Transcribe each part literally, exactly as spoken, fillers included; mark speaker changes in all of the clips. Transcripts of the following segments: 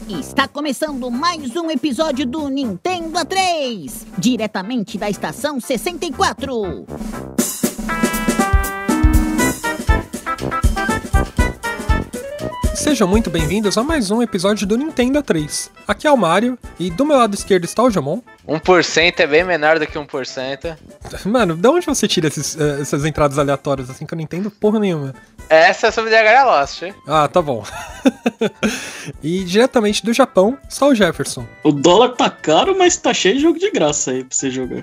Speaker 1: Está começando mais um episódio do Nintendo A três, diretamente da estação sessenta e quatro.
Speaker 2: Sejam muito bem-vindos a mais um episódio do Nintendo A três. Aqui é o Mario, e do meu lado esquerdo está o Jomon.
Speaker 3: um por cento é bem menor do que um por cento.
Speaker 2: Mano, de onde você tira esses, uh, essas entradas aleatórias assim que eu não entendo porra nenhuma?
Speaker 3: Essa é sobre D H Lost.
Speaker 2: Ah, tá bom. E diretamente do Japão, está o Jefferson.
Speaker 4: O dólar tá caro, mas tá cheio de jogo de graça aí pra você jogar.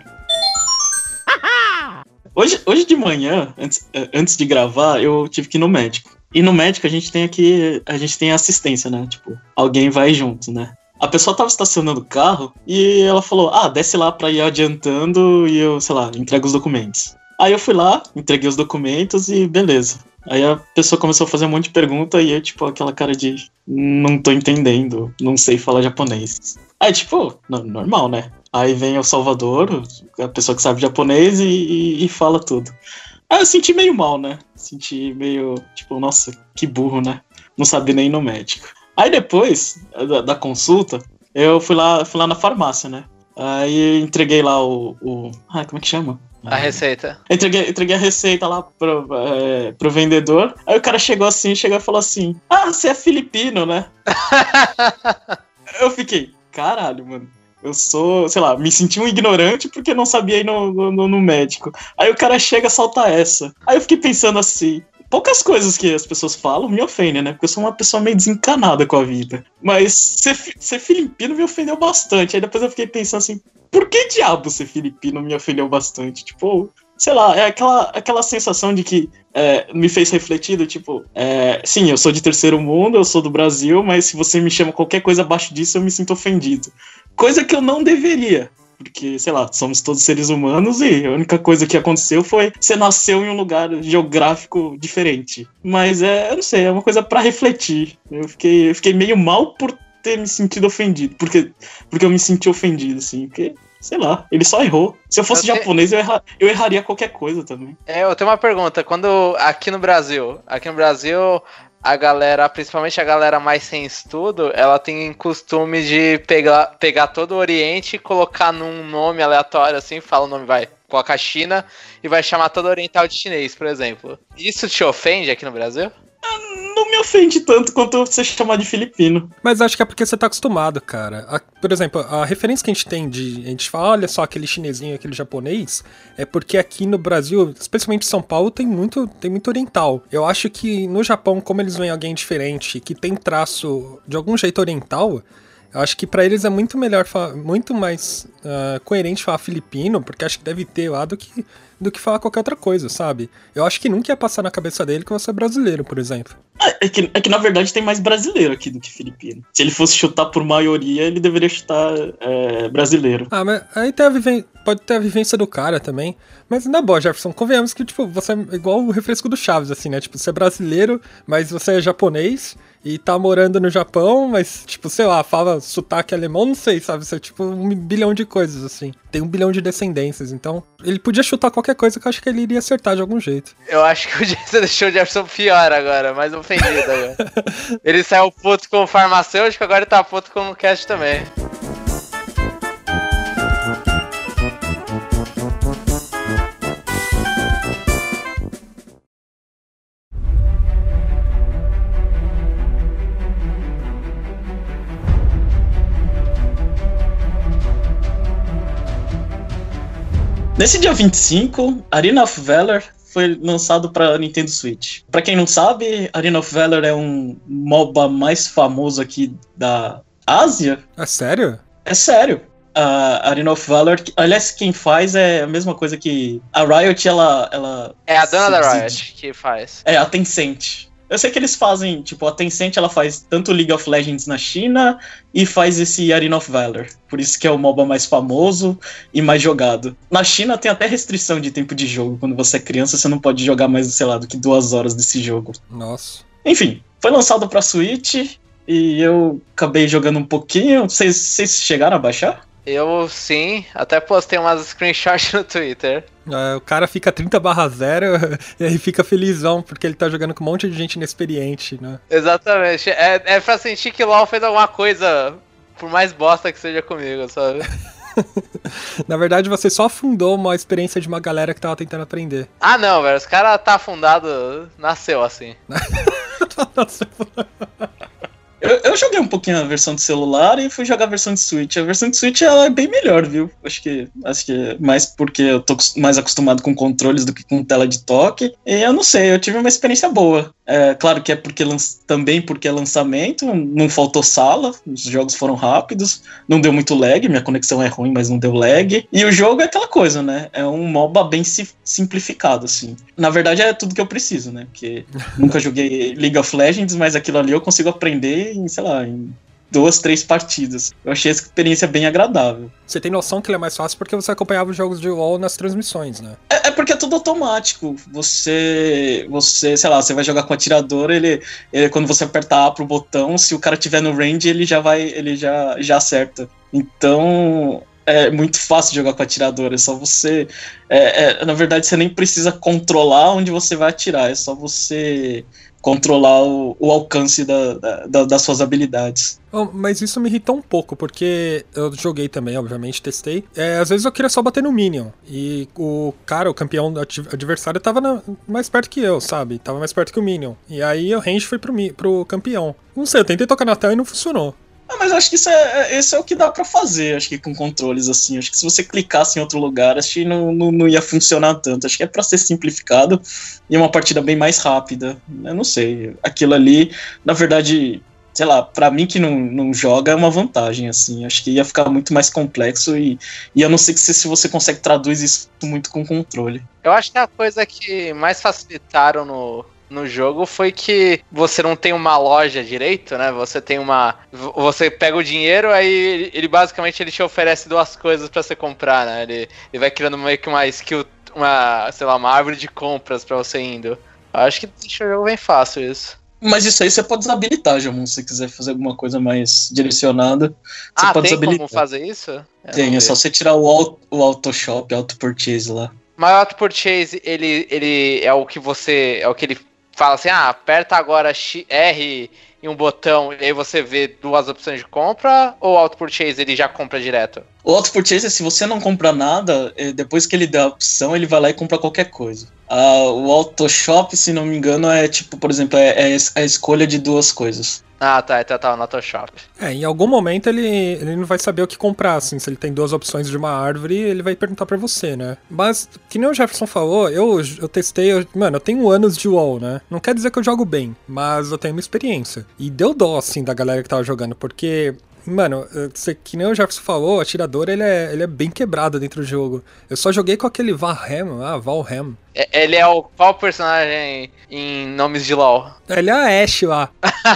Speaker 4: Hoje, hoje de manhã, antes, antes de gravar, eu tive que ir no médico. E no médico a gente tem aqui, a gente tem assistência, né? Tipo, alguém vai junto, né? A pessoa tava estacionando o carro e ela falou, ah, desce lá pra ir adiantando e eu, sei lá, entrego os documentos. Aí eu fui lá, entreguei os documentos e beleza. Aí a pessoa começou a fazer um monte de pergunta e eu, tipo, aquela cara de, não tô entendendo, não sei falar japonês. Aí, tipo, normal, né? Aí vem o Salvador, a pessoa que sabe japonês e, e, e fala tudo. Aí eu senti meio mal, né? Senti meio, tipo, nossa, que burro, né? Não sabia nem ir no médico. Aí depois da, da consulta, eu fui lá, fui lá na farmácia, né? Aí entreguei lá o... o ah, como é que chama?
Speaker 3: A receita.
Speaker 4: Entreguei, entreguei a receita lá pro, é, pro vendedor. Aí o cara chegou assim, chegou e falou assim, ah, você é filipino, né? Eu fiquei, caralho, mano. Eu sou, sei lá, me senti um ignorante porque não sabia ir no, no, no médico. Aí o cara chega e solta essa. Aí eu fiquei pensando assim, poucas coisas que as pessoas falam me ofendem, né? Porque eu sou uma pessoa meio desencanada com a vida. Mas ser, ser filipino me ofendeu bastante. Aí depois eu fiquei pensando assim, por que diabo ser filipino me ofendeu bastante? Tipo, sei lá, é aquela, aquela sensação de que é, me fez refletir do tipo, é, sim, eu sou de terceiro mundo, eu sou do Brasil, mas se você me chama qualquer coisa abaixo disso, eu me sinto ofendido. Coisa que eu não deveria, porque, sei lá, somos todos seres humanos e a única coisa que aconteceu foi você nasceu em um lugar geográfico diferente. Mas é, eu não sei, é uma coisa pra refletir. Eu fiquei, eu fiquei meio mal por ter me sentido ofendido, porque, porque eu me senti ofendido, assim, porque... Sei lá, ele só errou. Se eu fosse eu japonês, te... eu, erra... eu erraria qualquer coisa também.
Speaker 3: É, eu tenho uma pergunta. Quando aqui no Brasil, aqui no Brasil, a galera, principalmente a galera mais sem estudo, ela tem costume de pegar, pegar todo o Oriente e colocar num nome aleatório, assim, fala o nome, vai, coloca a China e vai chamar todo oriental de chinês, por exemplo. Isso te ofende aqui no Brasil?
Speaker 4: Não me ofende tanto quanto você chamar de filipino.
Speaker 2: Mas acho que é porque você tá acostumado, cara. A, por exemplo, a referência que a gente tem de... A gente fala, olha só, aquele chinesinho, aquele japonês, é porque aqui no Brasil, especialmente em São Paulo, tem muito, tem muito oriental. Eu acho que no Japão, como eles veem alguém diferente, que tem traço de algum jeito oriental... Eu acho que pra eles é muito melhor, muito mais uh, coerente falar filipino, porque acho que deve ter lá do que, do que falar qualquer outra coisa, sabe? Eu acho que nunca ia passar na cabeça dele que você é brasileiro, por exemplo.
Speaker 4: É que, é que na verdade tem mais brasileiro aqui do que filipino. Se ele fosse chutar por maioria, ele deveria chutar é, brasileiro.
Speaker 2: Ah, mas aí tem a viven... pode ter a vivência do cara também. Mas na boa, Jefferson, convenhamos que tipo, você é igual o refresco do Chaves, assim, né? Tipo, você é brasileiro, mas você é japonês... E tá morando no Japão, mas, tipo, sei lá, fala sotaque alemão, não sei, sabe? Você é tipo um bilhão de coisas, assim. Tem um bilhão de descendências, então... Ele podia chutar qualquer coisa que eu acho que ele iria acertar de algum jeito.
Speaker 3: Eu acho que o Jefferson deixou o Jefferson pior agora, mais ofendido agora. Ele saiu puto com o farmacêutico, agora ele tá puto com o cast também.
Speaker 4: Nesse dia vinte e cinco, Arena of Valor foi lançado para Nintendo Switch. Para quem não sabe, Arena of Valor é um MOBA mais famoso aqui da Ásia.
Speaker 2: É sério?
Speaker 4: É sério. A Arena of Valor, aliás, quem faz é a mesma coisa que a Riot, ela... ela
Speaker 3: é a dona da Riot que faz.
Speaker 4: É, a Tencent. Eu sei que eles fazem, tipo, a Tencent, ela faz tanto League of Legends na China e faz esse Arena of Valor. Por isso que é o MOBA mais famoso e mais jogado. Na China tem até restrição de tempo de jogo. Quando você é criança, você não pode jogar mais, sei lá, do que duas horas desse jogo.
Speaker 2: Nossa.
Speaker 4: Enfim, foi lançado pra Switch e eu acabei jogando um pouquinho. Vocês, vocês chegaram a baixar?
Speaker 3: Eu sim, até postei umas screenshots no Twitter.
Speaker 2: É, o cara fica trinta barra zero e aí fica felizão porque ele tá jogando com um monte de gente inexperiente, né?
Speaker 3: Exatamente. É, é pra sentir que o LoL fez alguma coisa, por mais bosta que seja comigo, sabe?
Speaker 2: Na verdade, você só afundou uma experiência de uma galera que tava tentando aprender.
Speaker 3: Ah, não, velho. Os caras tá afundado, nasceu assim.
Speaker 4: Eu, eu joguei um pouquinho a versão de celular e fui jogar a versão de Switch. A versão de Switch ela é bem melhor, viu? Acho que, acho que é mais porque eu tô mais acostumado com controles do que com tela de toque. E eu não sei, eu tive uma experiência boa. É, claro que é porque também porque é lançamento, não faltou sala, os jogos foram rápidos, não deu muito lag, minha conexão é ruim, mas não deu lag. E o jogo é aquela coisa, né? É um MOBA bem simplificado, assim. Na verdade é tudo que eu preciso, né? Porque nunca joguei League of Legends, mas aquilo ali eu consigo aprender em, sei lá, em duas, três partidas. Eu achei essa experiência bem agradável.
Speaker 2: Você tem noção que ele é mais fácil porque você acompanhava os jogos de WoW nas transmissões, né?
Speaker 4: É, é porque é tudo automático. Você, você, sei lá, você vai jogar com o atirador, ele, ele quando você aperta A pro botão, se o cara tiver no range, ele já vai, ele já, já acerta. Então, é muito fácil jogar com o atirador, é só você... É, é, na verdade, você nem precisa controlar onde você vai atirar, é só você controlar o, o alcance da, da, das suas habilidades.
Speaker 2: Oh, mas isso me irritou um pouco, porque eu joguei também, obviamente, testei. É, às vezes eu queria só bater no Minion, e o cara, o campeão adversário, tava na, mais perto que eu, sabe? Tava mais perto que o Minion. E aí o range foi pro, pro campeão. Não sei, eu tentei tocar na tela e não funcionou.
Speaker 4: Ah, mas acho que isso é, esse é o que dá pra fazer, acho que com controles assim. Acho que se você clicasse em outro lugar, acho que não, não, não ia funcionar tanto. Acho que é pra ser simplificado e uma partida bem mais rápida. Eu não sei. Aquilo ali, na verdade, sei lá, pra mim que não, não joga é uma vantagem, assim. Acho que ia ficar muito mais complexo e, e eu não sei se, se você consegue traduzir isso muito com controle.
Speaker 3: Eu acho que a coisa que mais facilitaram no... no jogo foi que você não tem uma loja direito, né? Você tem uma... Você pega o dinheiro, aí ele, ele basicamente ele te oferece duas coisas pra você comprar, né? Ele, ele vai criando meio que uma skill, uma, sei lá, uma árvore de compras pra você indo. Eu acho que deixa o jogo bem fácil isso.
Speaker 4: Mas isso aí você pode desabilitar, Jamon, se você quiser fazer alguma coisa mais direcionada. Você
Speaker 3: ah,
Speaker 4: pode
Speaker 3: tem
Speaker 4: desabilitar.
Speaker 3: Como fazer isso? Eu
Speaker 4: tem, é só você tirar o auto, o auto shop, auto purchase lá.
Speaker 3: Mas o auto purchase, ele, ele é o que você... É o que ele fala assim, ah, aperta agora R em um botão e aí você vê duas opções de compra, ou o auto purchase ele já compra direto?
Speaker 4: O auto purchase é se você não compra nada, depois que ele dá a opção, ele vai lá e compra qualquer coisa. Ah, o auto shop, se não me engano, é tipo, por exemplo, é, é a escolha de duas coisas.
Speaker 3: Ah, tá, então tá no auto shop.
Speaker 2: É, em algum momento ele, ele não vai saber o que comprar, assim, se ele tem duas opções de uma árvore, ele vai perguntar pra você, né? Mas, que nem o Jefferson falou, eu, eu testei, eu, mano, eu tenho anos de WoW, né? Não quer dizer que eu jogo bem, mas eu tenho uma experiência. E deu dó, assim, da galera que tava jogando, porque... Mano, você, que nem o Jefferson falou, o atirador ele é, ele é bem quebrado dentro do jogo. Eu só joguei com aquele Valheim, ah, Valheim.
Speaker 3: Ele é o qual personagem em nomes de LoL?
Speaker 2: Ele é a Ashe lá.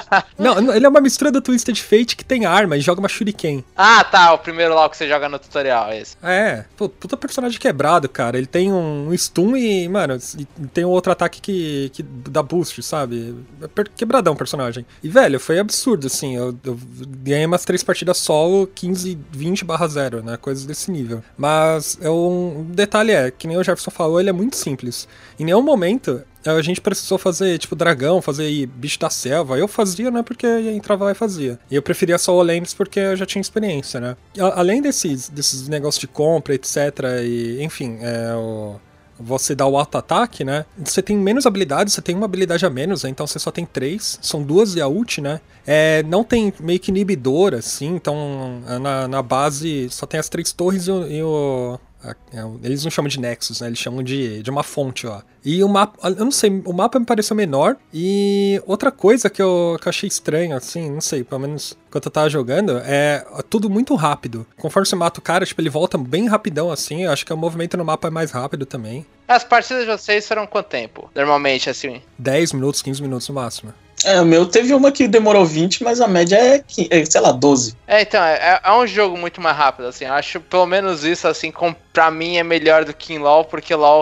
Speaker 2: Não, ele é uma mistura do Twisted Fate que tem arma e joga uma shuriken.
Speaker 3: Ah, tá, o primeiro LoL que você joga no tutorial, esse.
Speaker 2: É, pô, puta personagem quebrado, cara. Ele tem um stun e, mano, e tem um outro ataque que, que dá boost, sabe? É quebradão o personagem. E, velho, foi absurdo, assim. Eu, eu ganhei umas três partidas solo, quinze, vinte barra zero, né? Coisas desse nível. Mas é um detalhe é, que nem o Jefferson falou, ele é muito simples. Em nenhum momento a gente precisou fazer, tipo, dragão, fazer bicho da selva. Eu fazia, né, porque eu entrava lá e fazia. E eu preferia só o Lanes porque eu já tinha experiência, né. A- além desses, desses negócios de compra, etc, e, enfim, é, o... você dá o auto-ataque, né? Você tem menos habilidades, você tem uma habilidade a menos, né? Então você só tem três, são duas e a ult, né? É, não tem meio que inibidor, assim, então na, na base só tem as três torres e o... E o a, eles não chamam de Nexus, né? Eles chamam de, de uma fonte, ó. E o mapa, eu não sei, o mapa me pareceu menor. E outra coisa que eu, que eu achei estranho, assim, não sei, pelo menos enquanto eu tava jogando, é tudo muito rápido. Conforme você mata o cara, tipo, ele volta bem rapidão, assim. Eu acho que o movimento no mapa é mais rápido também.
Speaker 3: As partidas de vocês foram quanto tempo? Normalmente, assim?
Speaker 2: dez minutos, quinze minutos no máximo.
Speaker 4: É, o meu teve uma que demorou vinte, mas a média é, é sei lá, doze.
Speaker 3: É, então, é, é um jogo muito mais rápido, assim. Eu acho, pelo menos isso, assim, com, pra mim é melhor do que em LoL, porque LoL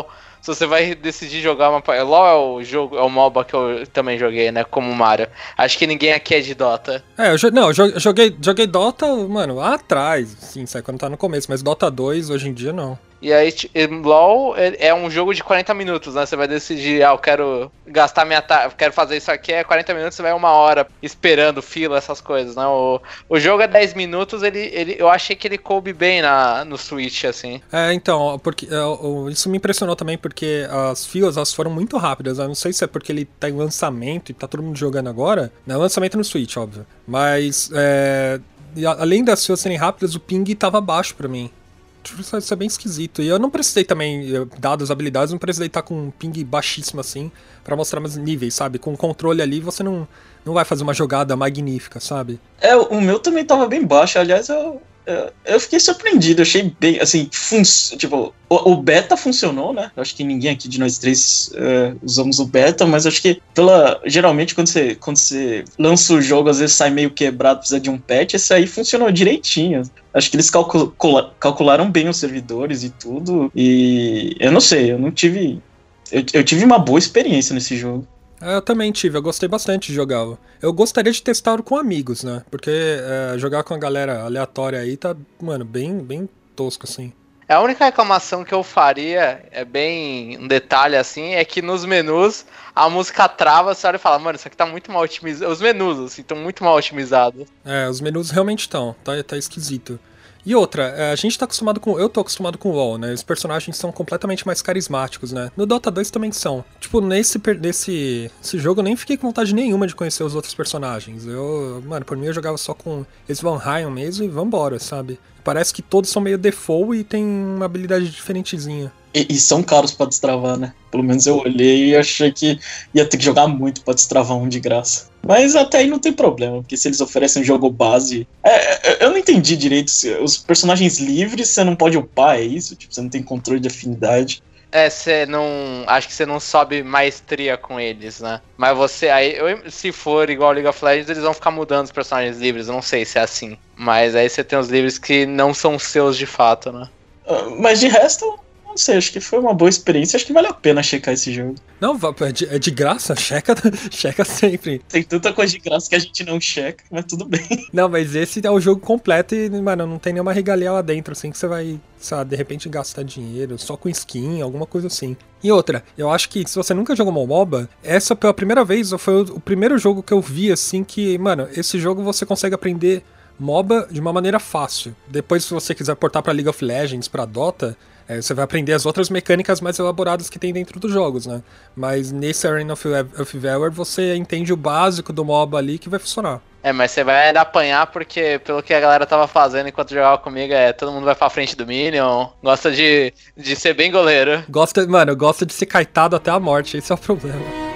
Speaker 3: se você vai decidir jogar uma... LoL é o jogo, é o MOBA que eu também joguei, né, como Mario. Acho que ninguém aqui é de Dota.
Speaker 2: É, eu, não, eu joguei, joguei Dota, mano, lá atrás, sim, sabe, quando tá no começo, mas Dota dois hoje em dia não.
Speaker 3: E aí, LoL é um jogo de quarenta minutos, né? Você vai decidir, ah, eu quero gastar minha tarde, quero fazer isso aqui, é quarenta minutos, você vai uma hora esperando fila, essas coisas, né? O, o jogo é dez minutos, ele, ele, eu achei que ele coube bem na, no Switch, assim.
Speaker 2: É, então, porque, é, isso me impressionou também, porque as filas, elas foram muito rápidas, eu não sei se é porque ele tá em lançamento e tá todo mundo jogando agora, né? Lançamento no Switch, óbvio, mas, é, além das filas serem rápidas, o ping tava baixo pra mim. Isso é bem esquisito. E eu não precisei também, dadas as habilidades, não precisei estar com um ping baixíssimo assim, pra mostrar mais níveis, sabe? Com o controle ali, você não, não vai fazer uma jogada magnífica, sabe?
Speaker 4: É, o meu também tava bem baixo. Aliás, eu, eu, eu fiquei surpreendido. Achei bem, assim, fun tipo, o, o beta funcionou, né? Eu acho que ninguém aqui de nós três é, usamos o beta, mas acho que, pela, geralmente, quando você, quando você lança o jogo, às vezes sai meio quebrado, precisa de um patch, esse aí funcionou direitinho. Acho que eles calcul calcularam bem os servidores e tudo, e eu não sei, eu não tive... Eu, eu tive uma boa experiência nesse jogo.
Speaker 2: Eu também tive, eu gostei bastante de jogar. Eu gostaria de testar com amigos, né? Porque é, jogar com a galera aleatória aí tá, mano, bem, bem tosco, assim.
Speaker 3: A única reclamação que eu faria, é bem um detalhe assim, é que nos menus a música trava, você olha e fala, mano, isso aqui tá muito mal otimizado. Os menus, assim, estão muito mal otimizados.
Speaker 2: É, os menus realmente estão, tá, tá esquisito. E outra, a gente tá acostumado com... Eu tô acostumado com o LoL, né? Os personagens são completamente mais carismáticos, né? No Dota dois também são. Tipo, nesse, nesse esse jogo eu nem fiquei com vontade nenhuma de conhecer os outros personagens. Eu, mano, por mim eu jogava só com Svanheim mesmo e vambora, sabe? Parece que todos são meio default e tem uma habilidade diferentezinha.
Speaker 4: E, e são caros pra destravar, né? Pelo menos eu olhei e achei que ia ter que jogar muito pra destravar um de graça. Mas até aí não tem problema, porque se eles oferecem um jogo base... É, eu não entendi direito, se os personagens livres você não pode upar, é isso? Tipo, você não tem controle de afinidade.
Speaker 3: É, você não... Acho que você não sobe maestria com eles, né? Mas você... aí, eu, se for igual League of Legends, eles vão ficar mudando os personagens livres. Eu não sei se é assim. Mas aí você tem os livres que não são seus de fato, né?
Speaker 4: Uh, mas de resto... Não sei, acho que foi uma boa experiência. Acho que vale a pena checar esse jogo.
Speaker 2: Não, é de, é de graça, checa, checa sempre.
Speaker 4: Tem tanta coisa de graça que a gente não checa, mas tudo bem.
Speaker 2: Não, mas esse é o jogo completo e, mano, não tem nenhuma regalia lá dentro, assim, que você vai, sabe, de repente gastar dinheiro só com skin, alguma coisa assim. E outra, eu acho que se você nunca jogou uma MOBA, essa pela primeira vez foi o, o primeiro jogo que eu vi, assim, que, mano, esse jogo você consegue aprender MOBA de uma maneira fácil. Depois, se você quiser portar pra League of Legends, pra Dota... É, você vai aprender as outras mecânicas mais elaboradas que tem dentro dos jogos, né? Mas nesse Arena of, of Valor você entende o básico do MOBA ali que vai funcionar.
Speaker 3: É, mas você vai ainda apanhar porque, pelo que a galera tava fazendo enquanto jogava comigo, é todo mundo vai pra frente do Minion, gosta de, de ser bem goleiro.
Speaker 2: Gosta, mano, gosta de ser caetado até a morte, esse é o problema.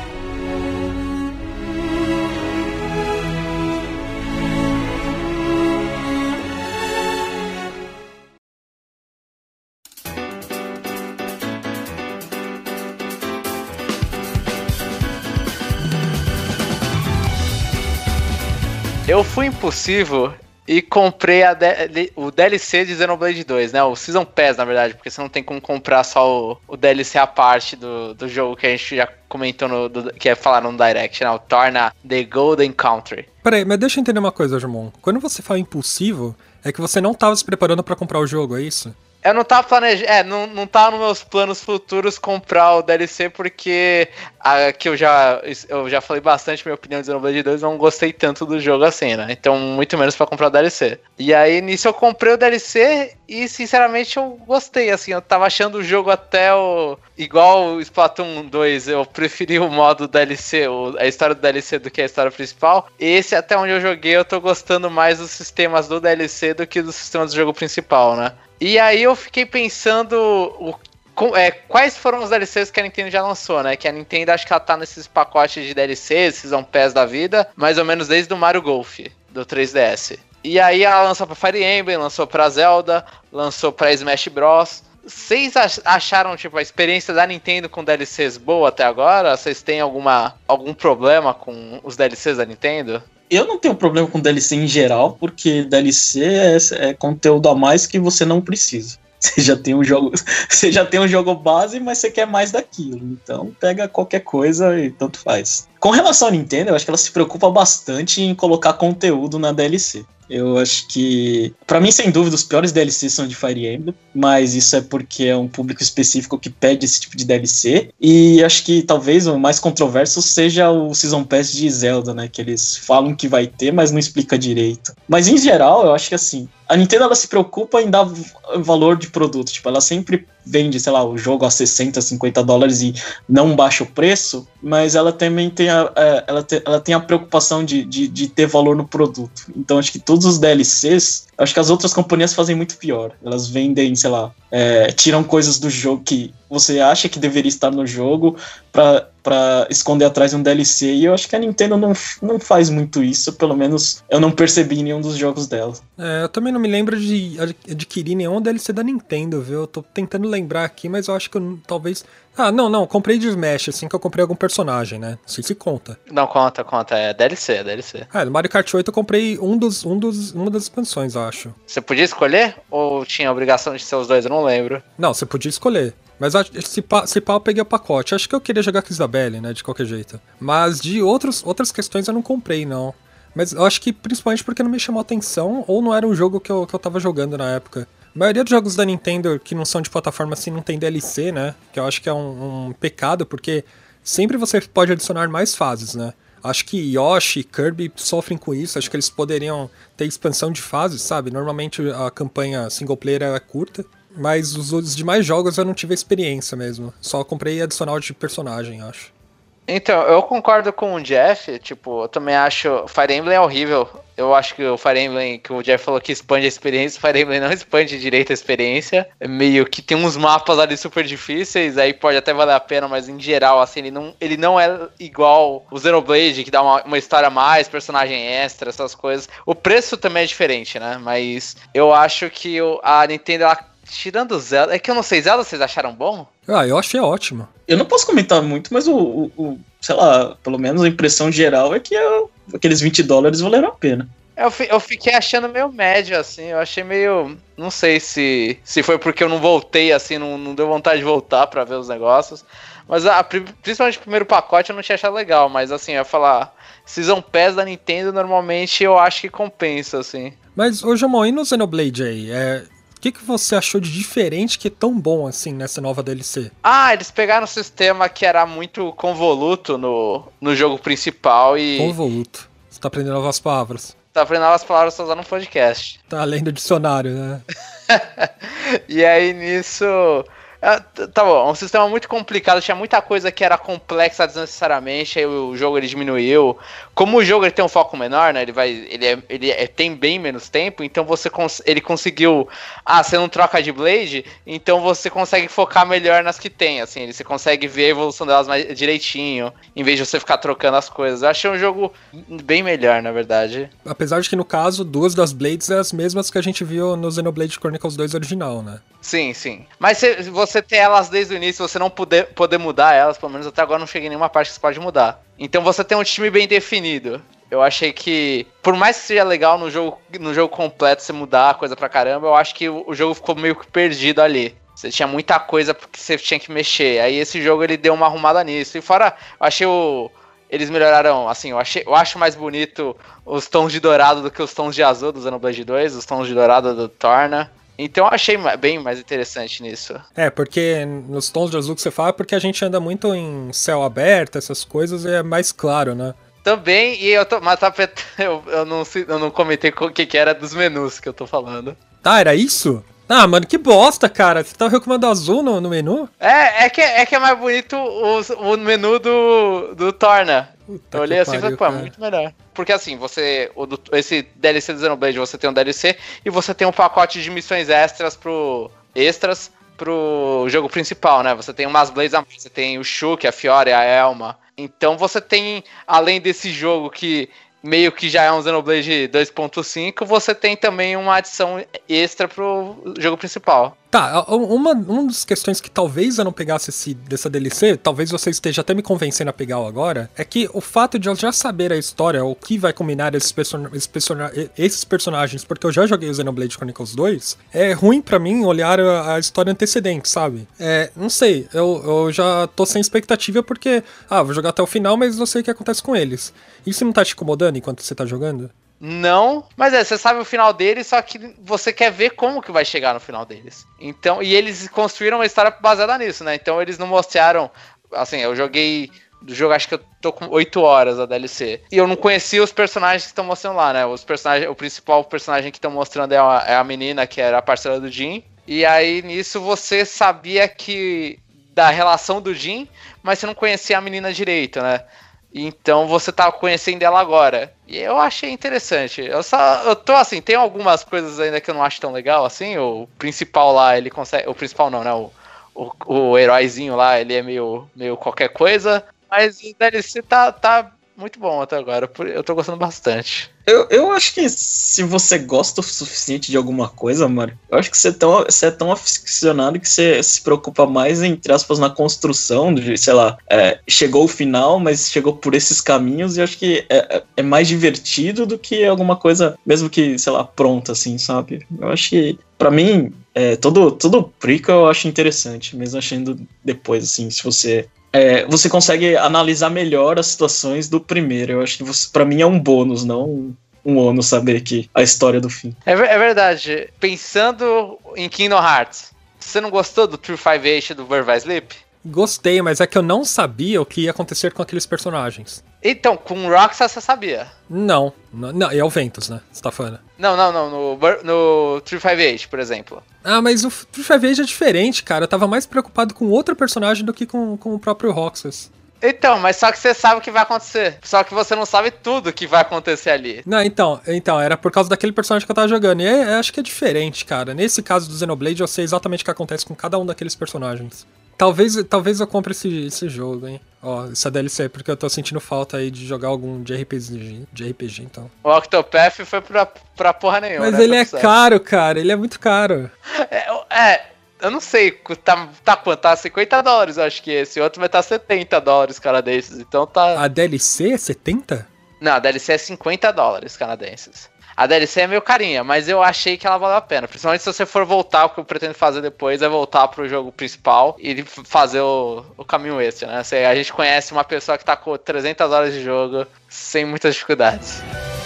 Speaker 3: Eu fui impulsivo e comprei a D- o D L C de Xenoblade dois, né? O Season Pass, na verdade, porque você não tem como comprar só o, o D L C à parte do, do jogo que a gente já comentou, no, do, que é falar no Direct, né? O Torna The Golden Country.
Speaker 2: Peraí, mas deixa eu entender uma coisa, Jumon. Quando você fala impulsivo, é que você não tava se preparando pra comprar o jogo, é isso?
Speaker 3: Eu não tava planejando, é, não, não tava nos meus planos futuros comprar o D L C porque aqui eu já, eu já falei bastante minha opinião de Xenoblade dois, não gostei tanto do jogo assim, né? Então, muito menos pra comprar o D L C. E aí, nisso eu comprei o D L C e, sinceramente, eu gostei, assim, eu tava achando o jogo até o... Igual o Splatoon dois, eu preferi o modo D L C, a história do D L C do que a história principal. Esse, até onde eu joguei, eu tô gostando mais dos sistemas do D L C do que dos sistemas do jogo principal, né? E aí eu fiquei pensando o, com, é, quais foram os D L Cs que a Nintendo já lançou, né? Que a Nintendo acho que ela tá nesses pacotes de D L Cs, Season Pass da vida, mais ou menos desde o Mario Golf, do três D S. E aí ela lançou pra Fire Emblem, lançou pra Zelda, lançou pra Smash Bros. Vocês acharam, tipo, a experiência da Nintendo com D L Cs boa até agora? Vocês têm alguma, algum problema com os D L Cs da Nintendo?
Speaker 4: Eu não tenho problema com D L C em geral, porque D L C é, é conteúdo a mais que você não precisa. Você já tem um jogo, você já tem um jogo base, mas você quer mais daquilo. Então pega qualquer coisa e tanto faz. Com relação à Nintendo, eu acho que ela se preocupa bastante em colocar conteúdo na D L C. Eu acho que, pra mim, sem dúvida, os piores D L Cs são de Fire Emblem, mas isso é porque é um público específico que pede esse tipo de D L C, e acho que talvez o mais controverso seja o Season Pass de Zelda, né, que eles falam que vai ter, mas não explica direito. Mas, em geral, eu acho que, assim, a Nintendo, ela se preocupa em dar valor de produto, tipo, ela sempre vende, sei lá, o jogo a sessenta, cinquenta dólares e não baixa o preço, mas ela também tem a, a, ela te, ela tem a preocupação de, de, de ter valor no produto. Então acho que todos os D L Cs, acho que as outras companhias fazem muito pior. Elas vendem, sei lá, é, tiram coisas do jogo que você acha que deveria estar no jogo pra, pra esconder atrás de um D L C, e eu acho que a Nintendo não, não faz muito isso, pelo menos eu não percebi em nenhum dos jogos dela.
Speaker 2: É, eu também não me lembro de adquirir nenhum D L C da Nintendo, viu? Eu tô tentando lembrar aqui, mas eu acho que eu, talvez... Ah, não, não, comprei de Smash, assim que eu comprei algum personagem, né? Não sei se conta.
Speaker 3: Não, conta, conta, é D L C, é D L C.
Speaker 2: Ah, no Mario Kart oito eu comprei um dos, um dos, uma das expansões, eu acho.
Speaker 3: Você podia escolher? Ou tinha a obrigação de ser os dois? Eu não lembro.
Speaker 2: Não, você podia escolher. Mas se pá, se pá eu peguei o pacote. Acho que eu queria jogar com Isabelle, né, de qualquer jeito. Mas de outros, outras questões eu não comprei, não. Mas eu acho que principalmente porque não me chamou atenção, ou não era um jogo que eu, que eu tava jogando na época. A maioria dos jogos da Nintendo que não são de plataforma assim não tem D L C, né? Que eu acho que é um, um pecado, porque sempre você pode adicionar mais fases, né? Acho que Yoshi e Kirby sofrem com isso, acho que eles poderiam ter expansão de fases, sabe? Normalmente a campanha single player é curta, mas os, os demais jogos eu não tive experiência mesmo. Só comprei adicional de personagem, acho.
Speaker 3: Então, eu concordo com o Jeff, tipo, eu também acho Fire Emblem é horrível. Eu acho que o Fire Emblem, que o Jeff falou que expande a experiência, o Fire Emblem não expande direito a experiência. É meio que tem uns mapas ali super difíceis, aí pode até valer a pena, mas em geral, assim, ele não, ele não é igual o Xenoblade, que dá uma, uma história a mais, personagem extra, essas coisas. O preço também é diferente, né? Mas eu acho que o, a Nintendo, ela, tirando o Zelda... É que eu não sei, Zelda vocês acharam bom?
Speaker 2: Ah, eu achei ótimo.
Speaker 4: Eu não posso comentar muito, mas o, o, o sei lá, pelo menos a impressão geral é que eu, aqueles vinte dólares valeram a pena.
Speaker 3: Eu, eu fiquei achando meio médio, assim, eu achei meio... Não sei se, se foi porque eu não voltei, assim, não, não deu vontade de voltar pra ver os negócios. Mas a, principalmente o primeiro pacote eu não tinha achado legal, mas assim, eu ia falar... Season Pass da Nintendo, normalmente, eu acho que compensa, assim.
Speaker 2: Mas, ô Jamon, e no Xenoblade aí? É... O que, que você achou de diferente que é tão bom assim nessa nova D L C?
Speaker 3: Ah, eles pegaram um sistema que era muito convoluto no, no jogo principal e...
Speaker 2: Convoluto. Você tá aprendendo novas palavras.
Speaker 3: Tá aprendendo novas palavras só usando um podcast.
Speaker 2: Tá além do dicionário, né?
Speaker 3: E aí nisso... Tá bom, um sistema muito complicado, tinha muita coisa que era complexa desnecessariamente, aí o jogo ele diminuiu. Como o jogo ele tem um foco menor, né, ele, vai, ele, é, ele é, tem bem menos tempo, então você cons- ele conseguiu... Ah, você não troca de Blade, então você consegue focar melhor nas que tem, assim, você consegue ver a evolução delas mais direitinho, em vez de você ficar trocando as coisas. Eu achei um jogo bem melhor, na verdade.
Speaker 2: Apesar de que, no caso, duas das Blades é as mesmas que a gente viu no Xenoblade Chronicles dois original, né?
Speaker 3: Sim, sim. Mas se você ter elas desde o início, você não poder, poder mudar elas, pelo menos até agora não cheguei em nenhuma parte que você pode mudar. Então você tem um time bem definido. Eu achei que, por mais que seja legal no jogo, no jogo completo você mudar a coisa pra caramba, eu acho que o, o jogo ficou meio que perdido ali. Você tinha muita coisa que você tinha que mexer. Aí esse jogo ele deu uma arrumada nisso. E fora, eu achei o... Eles melhoraram, assim, eu, achei, eu acho mais bonito os tons de dourado do que os tons de azul do Xenoblade dois, os tons de dourado do Torna. Então eu achei bem mais interessante nisso.
Speaker 2: É, porque nos tons de azul que você fala, é porque a gente anda muito em céu aberto, essas coisas, e é mais claro, né?
Speaker 3: Também, e eu tô. Mas tá, eu, eu, não, eu não comentei o que, que era dos menus que eu tô falando.
Speaker 2: Tá, era isso? Ah, mano, que bosta, cara. Você tava recomendando azul no, no menu?
Speaker 3: É, é que, é que é mais bonito o, o menu do, do Torna.
Speaker 2: Puta
Speaker 3: eu olhei assim e falei, pô, é
Speaker 2: cara.
Speaker 3: muito melhor. Porque assim, você. O do, esse D L C do Xenoblade, você tem um D L C e você tem um pacote de missões extras pro. Extras pro jogo principal, né? Você tem umas Blades a mais, você tem o Shulk, a Fiora, a Elma. Então você tem, além desse jogo que meio que já é um Xenoblade dois ponto cinco, você tem também uma adição extra pro jogo principal.
Speaker 2: Tá, uma, uma das questões que talvez eu não pegasse esse, dessa D L C, talvez você esteja até me convencendo a pegar agora, é que o fato de eu já saber a história, o que vai combinar esses, person esses, person esses personagens, porque eu já joguei o Xenoblade Chronicles dois, é ruim pra mim olhar a, a história antecedente, sabe? É, não sei, eu, eu já tô sem expectativa porque, ah, vou jogar até o final, mas não sei o que acontece com eles. Isso não tá te incomodando enquanto você tá jogando?
Speaker 3: Não, mas é, você sabe o final deles, só que você quer ver como que vai chegar no final deles. Então, e eles construíram uma história baseada nisso, né? Então eles não mostraram, assim, eu joguei do jogo, acho que eu tô com oito horas a D L C. E eu não conhecia os personagens que estão mostrando lá, né? Os personagens, o principal personagem que estão mostrando é a, é a menina, que era a parceira do Jin. E aí, nisso, você sabia que da relação do Jin, mas você não conhecia a menina direito, né? Então você tá conhecendo ela agora. E eu achei interessante. Eu só. Eu tô assim, tem algumas coisas ainda que eu não acho tão legal, assim. O principal lá, ele consegue. O principal não, né? O, o, o heróizinho lá, ele é meio, meio qualquer coisa. Mas o D L C tá, tá muito bom até agora. Eu tô gostando bastante.
Speaker 4: Eu, eu acho que se você gosta o suficiente de alguma coisa, Mário, eu acho que você é tão, você é tão aficionado que você se preocupa mais, entre aspas, na construção, de, sei lá, é, chegou o final, mas chegou por esses caminhos, e eu acho que é, é mais divertido do que alguma coisa, mesmo que, sei lá, pronta, assim, sabe? Eu acho que, pra mim, é, todo, todo prequel eu acho interessante, mesmo achando depois, assim, se você... É, você consegue analisar melhor as situações do primeiro. Eu acho que você, pra mim é um bônus, não um, um ônus saber que a história do fim.
Speaker 3: É, é verdade. Pensando em Kingdom Hearts, você não gostou do True Five Eight do Where I Sleep?
Speaker 2: Gostei, mas é que eu não sabia o que ia acontecer com aqueles personagens.
Speaker 3: Então, com o Roxas você sabia?
Speaker 2: Não, não, não, é o Ventus, né? Você tá falando?
Speaker 3: Não, não, não, no, no True Five Eight, por exemplo.
Speaker 2: Ah, mas o True Five Eight é diferente, cara. Eu tava mais preocupado com outro personagem do que com, com o próprio Roxas.
Speaker 3: Então, mas só que você sabe o que vai acontecer. Só que você não sabe tudo que vai acontecer ali.
Speaker 2: Não, então, então era por causa daquele personagem que eu tava jogando. E é, é, acho que é diferente, cara. Nesse caso do Xenoblade, eu sei exatamente o que acontece com cada um daqueles personagens. Talvez, talvez eu compre esse, esse jogo, hein? Ó, essa D L C, porque eu tô sentindo falta aí de jogar algum de R P G, de R P G, então.
Speaker 3: O Octopath foi pra, pra porra nenhuma.
Speaker 2: Mas
Speaker 3: né,
Speaker 2: ele é caro, cara. Ele é muito caro.
Speaker 3: É, é, eu não sei. Tá, tá quanto? Tá cinquenta dólares, eu acho que esse. Outro vai estar tá setenta dólares canadenses. Então tá...
Speaker 2: A D L C é setenta?
Speaker 3: Não, a D L C é cinquenta dólares canadenses. A D L C é meio carinha, mas eu achei que ela valeu a pena. Principalmente se você for voltar, o que eu pretendo fazer depois é voltar pro jogo principal e fazer o, o caminho extra, né? A gente conhece uma pessoa que tá com trezentas horas de jogo sem muitas dificuldades.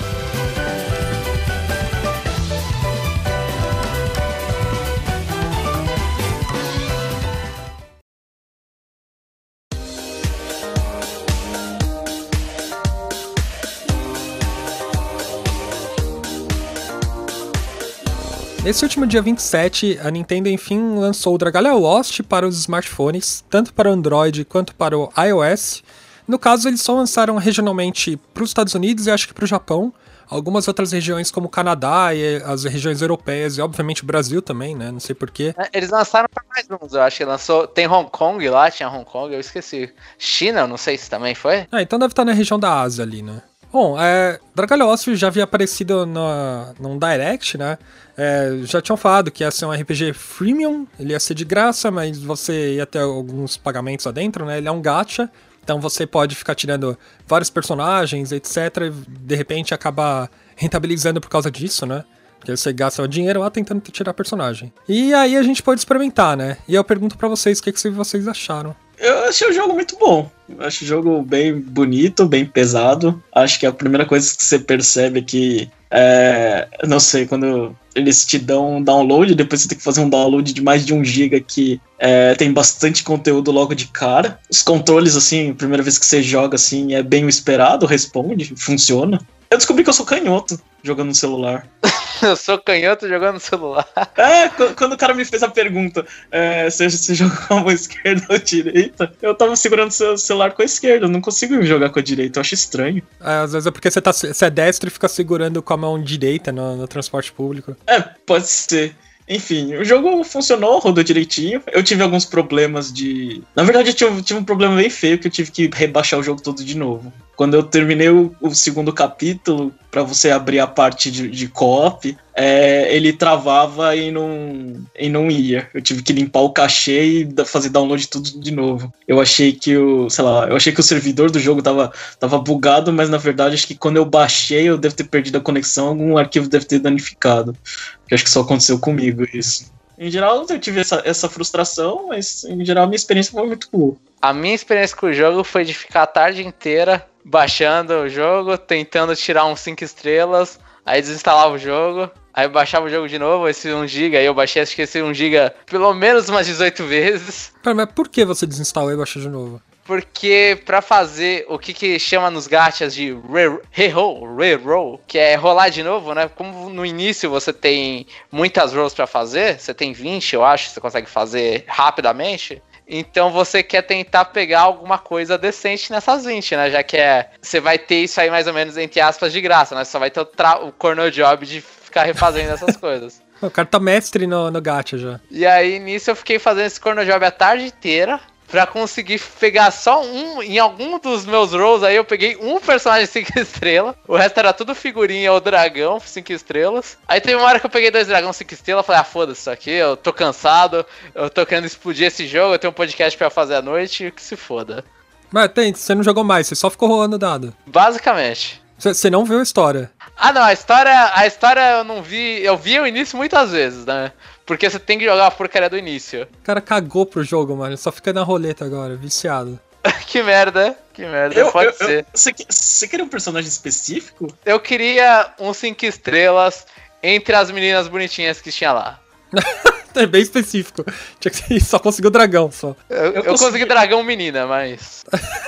Speaker 2: Nesse último dia vinte e sete, a Nintendo enfim lançou o Dragalia Lost para os smartphones, tanto para o Android quanto para o iOS. No caso, eles só lançaram regionalmente para os Estados Unidos e acho que para o Japão. Algumas outras regiões como o Canadá e as regiões europeias e obviamente o Brasil também, né? Não sei porquê.
Speaker 3: Eles lançaram para mais uns, eu acho que lançou... Tem Hong Kong lá, tinha Hong Kong, eu esqueci. China, eu não sei se também foi.
Speaker 2: Ah, então deve estar na região da Ásia ali, né? Bom, é, Dragalia Lost já havia aparecido no, num Direct, né? É, já tinham falado que ia ser um R P G freemium, ele ia ser de graça, mas você ia ter alguns pagamentos lá dentro, né? Ele é um gacha, então você pode ficar tirando vários personagens, etcétera. E de repente acabar rentabilizando por causa disso, né? Porque você gasta o dinheiro lá tentando tirar personagem. E aí a gente pode experimentar, né? E eu pergunto pra vocês o que, que vocês acharam.
Speaker 4: Eu achei o jogo muito bom. Eu acho o jogo bem bonito, bem pesado. Acho que a primeira coisa que você percebe é que, é, não sei, quando eles te dão um download, depois você tem que fazer um download de mais de um giga que é, tem bastante conteúdo logo de cara. Os controles, assim, primeira vez que você joga, assim, é bem o esperado, responde, funciona. Eu descobri que eu sou canhoto jogando no celular.
Speaker 3: Eu sou canhoto jogando no celular.
Speaker 4: É, quando o cara me fez a pergunta, é, você, você joga com a mão esquerda ou direita, eu tava segurando o celular com a esquerda, eu não consigo jogar com a direita, eu acho estranho.
Speaker 2: É, às vezes é porque você, tá, você é destro e fica segurando com a mão direita no, no transporte público.
Speaker 4: É, pode ser. Enfim, o jogo funcionou, rodou direitinho. Eu tive alguns problemas de... Na verdade, eu tive, tive um problema bem feio, que eu tive que rebaixar o jogo todo de novo. Quando eu terminei o, o segundo capítulo, pra você abrir a parte de, de co-op, é, ele travava e não, e não ia. Eu tive que limpar o cachê e fazer download tudo de novo. Eu achei que o, sei lá, eu achei que o servidor do jogo tava, tava bugado, mas na verdade acho que quando eu baixei eu devo ter perdido a conexão, algum arquivo deve ter danificado. Eu acho que só aconteceu comigo isso. Em geral eu tive essa, essa frustração, mas em geral a minha experiência foi muito boa.
Speaker 3: A minha experiência com o jogo foi de ficar a tarde inteira baixando o jogo, tentando tirar uns cinco estrelas, aí desinstalava o jogo, aí baixava o jogo de novo, esse um giga, aí eu baixei acho que esse um giga pelo menos umas dezoito vezes.
Speaker 2: Pera, mas por que você desinstalou e baixou de novo?
Speaker 3: Porque pra fazer o que que chama nos gachas de reroll, reroll, que é rolar de novo, né? Como no início você tem muitas rolls pra fazer, você tem vinte, eu acho, você consegue fazer rapidamente. Então você quer tentar pegar alguma coisa decente nessas vinte, né? Já que é, você vai ter isso aí mais ou menos, entre aspas, de graça, né? Você só vai ter o, tra- o corno job de ficar refazendo essas coisas.
Speaker 2: O cara tá mestre no, no gacha já.
Speaker 3: E aí nisso eu fiquei fazendo esse corno job a tarde inteira pra conseguir pegar só um, em algum dos meus rolls aí eu peguei um personagem cinco estrelas, o resto era tudo figurinha ou dragão cinco estrelas. Aí teve uma hora que eu peguei dois dragões cinco estrelas, falei, ah, foda-se isso aqui, eu tô cansado, eu tô querendo explodir esse jogo, eu tenho um podcast pra fazer à noite, que se foda.
Speaker 2: Mas tem, você não jogou mais, você só ficou rolando dado.
Speaker 3: Basicamente.
Speaker 2: Você, você não viu a história.
Speaker 3: Ah não, a história, a história eu não vi, eu vi o início muitas vezes, né? Porque você tem que jogar a porcaria do início.
Speaker 2: O cara cagou pro jogo, mano. Só fica na roleta agora, viciado.
Speaker 3: Que merda, que merda,
Speaker 4: eu,
Speaker 3: pode
Speaker 4: eu,
Speaker 3: ser.
Speaker 4: Eu, você, você queria um personagem específico?
Speaker 3: Eu queria uns cinco estrelas entre as meninas bonitinhas que tinha lá.
Speaker 2: É bem específico. Tinha que ser, só conseguiu dragão, só.
Speaker 3: Eu, eu, eu consegui... consegui dragão menina, mas...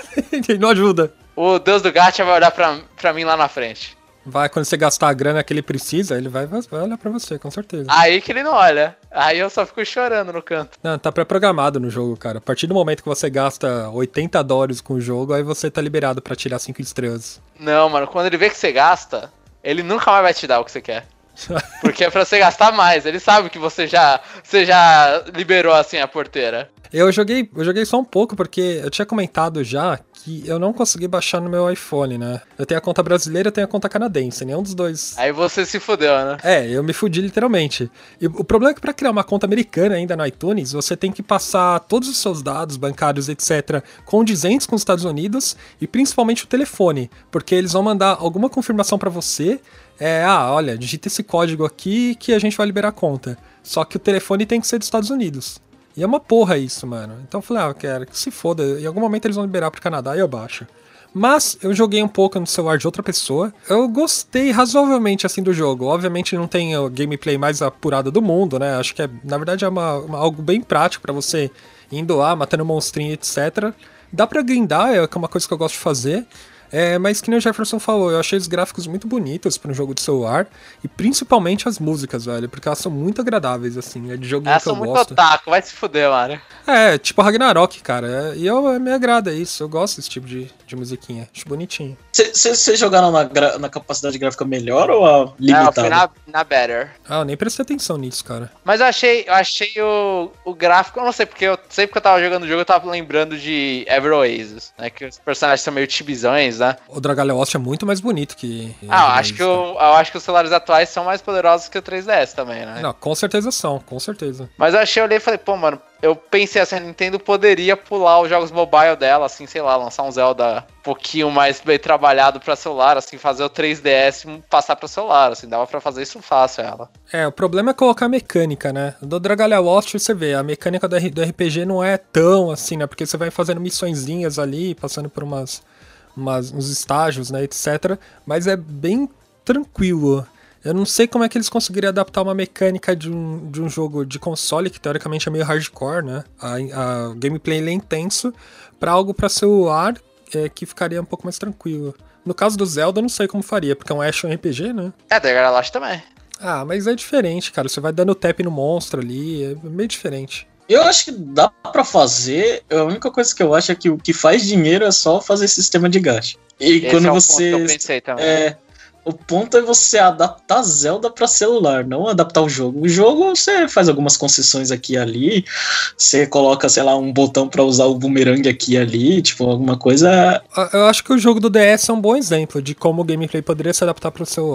Speaker 2: Não ajuda.
Speaker 3: O deus do gacha vai olhar pra, pra mim lá na frente.
Speaker 2: Vai, quando você gastar a grana que ele precisa, ele vai, vai olhar pra você, com certeza.
Speaker 3: Aí que ele não olha. Aí eu só fico chorando no canto.
Speaker 2: Não, tá pré-programado no jogo, cara. A partir do momento que você gasta oitenta dólares com o jogo, aí você tá liberado pra tirar cinco estrelas.
Speaker 3: Não, mano, quando ele vê que você gasta, ele nunca mais vai te dar o que você quer. Porque é pra você gastar mais. Ele sabe que você já, você já liberou assim a porteira.
Speaker 2: Eu joguei, eu joguei só um pouco, porque eu tinha comentado já que eu não consegui baixar no meu iPhone, né? Eu tenho a conta brasileira, eu tenho a conta canadense, nenhum dos dois...
Speaker 3: Aí você se fudeu, né?
Speaker 2: É, eu me fudi literalmente. E o problema é que pra criar uma conta americana ainda no iTunes, você tem que passar todos os seus dados bancários, etcétera, condizentes com os Estados Unidos, e principalmente o telefone, porque eles vão mandar alguma confirmação pra você, é, ah, olha, digita esse código aqui que a gente vai liberar a conta. Só que o telefone tem que ser dos Estados Unidos. E é uma porra isso, mano. Então eu falei, ah, eu quero que se foda. Em algum momento eles vão liberar pro Canadá e eu baixo. Mas eu joguei um pouco no celular de outra pessoa. Eu gostei razoavelmente, assim, do jogo. Obviamente não tem o gameplay mais apurado do mundo, né? Acho que, é, na verdade, é uma, uma, algo bem prático pra você indo lá, matando monstrinho, etcétera. Dá pra grindar, é uma coisa que eu gosto de fazer. É, mas que nem o Jefferson falou, eu achei os gráficos muito bonitos para um jogo de celular, e principalmente as músicas, velho, porque elas são muito agradáveis, assim, é de jogo que eu gosto. Elas são muito
Speaker 3: otaku, vai se fuder, mano.
Speaker 2: É, tipo Ragnarok, cara, e eu, me agrada isso, eu gosto desse tipo de, de musiquinha, acho bonitinho.
Speaker 4: Vocês jogaram na, na capacidade gráfica melhor ou a limitada?
Speaker 3: Não, eu fui na, na better.
Speaker 2: Ah, eu nem prestei atenção nisso, cara.
Speaker 3: Mas eu achei, eu achei o, o gráfico, eu não sei, porque eu, sempre que eu tava jogando o jogo eu tava lembrando de Ever Oasis, né, que os personagens são meio tibizões, né.
Speaker 2: O Dragalia Lost é muito mais bonito que...
Speaker 3: Ah, eu acho que, o, eu acho que os celulares atuais são mais poderosos que o três D S também, né?
Speaker 2: Não, com certeza são, com certeza.
Speaker 3: Mas eu achei, eu olhei e falei, pô, mano, eu pensei assim, a Nintendo poderia pular os jogos mobile dela, assim, sei lá, lançar um Zelda um pouquinho mais bem trabalhado pra celular, assim, fazer o três D S passar pro celular, assim, dava pra fazer isso fácil, ela. É,
Speaker 2: o problema é colocar a mecânica, né? Do Dragalia Lost, você vê, a mecânica do, do R P G não é tão assim, né? Porque você vai fazendo missõezinhas ali, passando por umas... Umas, uns estágios, né, etcétera. Mas é bem tranquilo. Eu não sei como é que eles conseguiriam adaptar uma mecânica de um, de um jogo de console, que teoricamente é meio hardcore, né? A, a gameplay ele é intenso, pra algo pra celular é, que ficaria um pouco mais tranquilo. No caso do Zelda, eu não sei como faria, porque é um action R P G, né?
Speaker 3: É, Dragalia Lost também.
Speaker 2: Ah, mas é diferente, cara. Você vai dando tap no monstro ali, é meio diferente.
Speaker 4: Eu acho que dá pra fazer, a única coisa que eu acho é que o que faz dinheiro é só fazer sistema de gacha. E esse quando é você... Ponto que eu pensei também. É, o ponto é você adaptar Zelda pra celular, não adaptar o jogo. O jogo você faz algumas concessões aqui e ali, você coloca, sei lá, um botão pra usar o boomerang aqui e ali, tipo, alguma coisa...
Speaker 2: Eu acho que o jogo do D S é um bom exemplo de como o gameplay poderia se adaptar pro celular.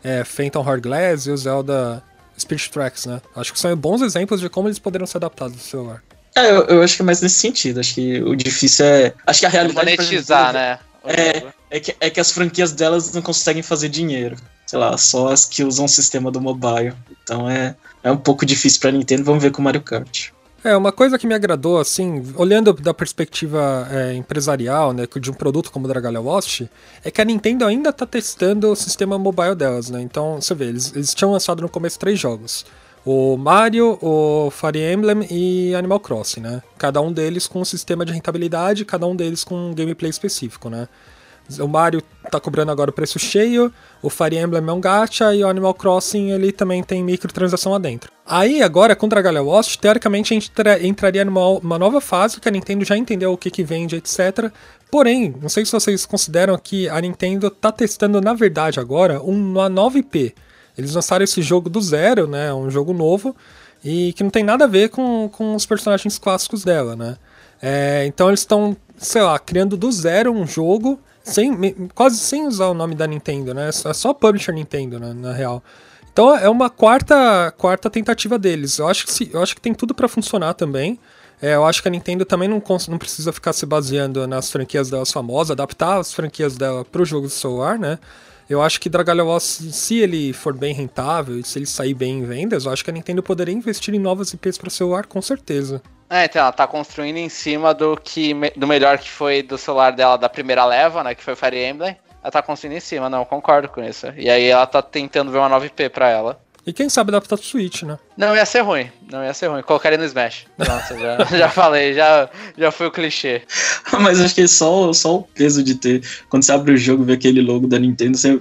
Speaker 2: é, Phantom Hourglass e o Zelda Spirit Tracks, né? Acho que são bons exemplos de como eles poderiam ser adaptados no celular.
Speaker 4: É, eu, eu acho que é mais nesse sentido. Acho que o difícil é... Acho que a realidade...
Speaker 3: Monetizar, né?
Speaker 4: É, é, que, é que as franquias delas não conseguem fazer dinheiro. Sei lá, só as que usam o sistema do mobile. Então é, é um pouco difícil pra Nintendo. Vamos ver com o Mario Kart.
Speaker 2: É, uma coisa que me agradou, assim, olhando da perspectiva é, empresarial, né, de um produto como o Dragon Lost, é que a Nintendo ainda tá testando o sistema mobile delas, né? Então, você vê, eles, eles tinham lançado no começo três jogos. O Mario, o Fire Emblem e Animal Crossing, né? Cada um deles com um sistema de rentabilidade, cada um deles com um gameplay específico, né? O Mario tá cobrando agora o preço cheio, o Fire Emblem é um gacha e o Animal Crossing ele também tem microtransação lá dentro. Aí agora com o Dragon Lost, teoricamente a gente tra- entraria numa uma nova fase que a Nintendo já entendeu o que, que vende, etcétera. Porém, não sei se vocês consideram que a Nintendo tá testando na verdade agora uma nova I P. Eles lançaram esse jogo do zero, né? Um jogo novo e que não tem nada a ver com, com os personagens clássicos dela, né? É, então eles estão, sei lá, criando do zero um jogo sem, quase sem usar o nome da Nintendo, né? É só Publisher Nintendo, né, na real. Então é uma quarta, quarta tentativa deles. Eu acho que, se, eu acho que tem tudo pra funcionar também. É, eu acho que a Nintendo também não, não precisa ficar se baseando nas franquias delas famosas, adaptar as franquias dela pro jogo de celular, né? Eu acho que Dragon Lost, se ele for bem rentável e se ele sair bem em vendas, eu acho que a Nintendo poderia investir em novas I Ps para celular, com certeza.
Speaker 3: É, então ela tá construindo em cima do, que, do melhor que foi do celular dela da primeira leva, né, que foi Fire Emblem. Ela tá construindo em cima, não, eu concordo com isso. E aí ela tá tentando ver uma nova I P pra ela.
Speaker 2: E quem sabe adaptar pro Switch, né?
Speaker 3: Não ia ser ruim, não ia ser ruim. Colocaria no Smash. Nossa, já, já falei, já, já foi o clichê.
Speaker 4: Mas acho que só, só o peso de ter... Quando você abre o jogo e vê aquele logo da Nintendo, você,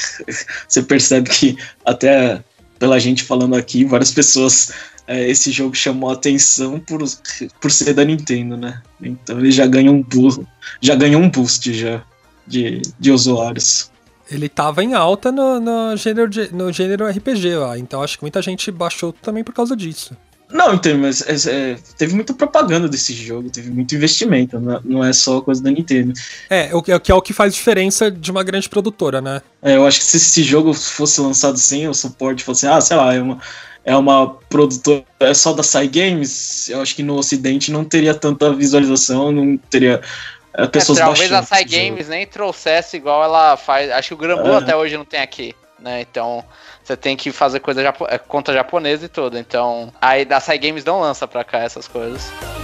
Speaker 4: você percebe que até pela gente falando aqui, várias pessoas... É, esse jogo chamou a atenção por, por ser da Nintendo, né? Então ele já ganha um boost, já ganhou um boost já de, de usuários.
Speaker 2: Ele tava em alta no, no, gênero, de, no gênero R P G lá, então acho que muita gente baixou também por causa disso.
Speaker 4: Não, então, mas é, teve muita propaganda desse jogo, teve muito investimento, não, não é só coisa da Nintendo.
Speaker 2: É, o que é o que faz diferença de uma grande produtora, né?
Speaker 4: É, eu acho que se esse jogo fosse lançado sem o suporte, fosse, ah, sei lá, é uma, é uma produtora é só da Cygames, eu acho que no Ocidente não teria tanta visualização, não teria... É, pessoas
Speaker 3: é, talvez a
Speaker 4: baixando
Speaker 3: Cygames nem trouxesse igual ela faz. Acho que o Granblue
Speaker 4: é.
Speaker 3: até hoje não tem aqui, né? Então você tem que fazer coisa japo- conta japonesa e tudo. Então aí da Cygames não lança pra cá essas coisas.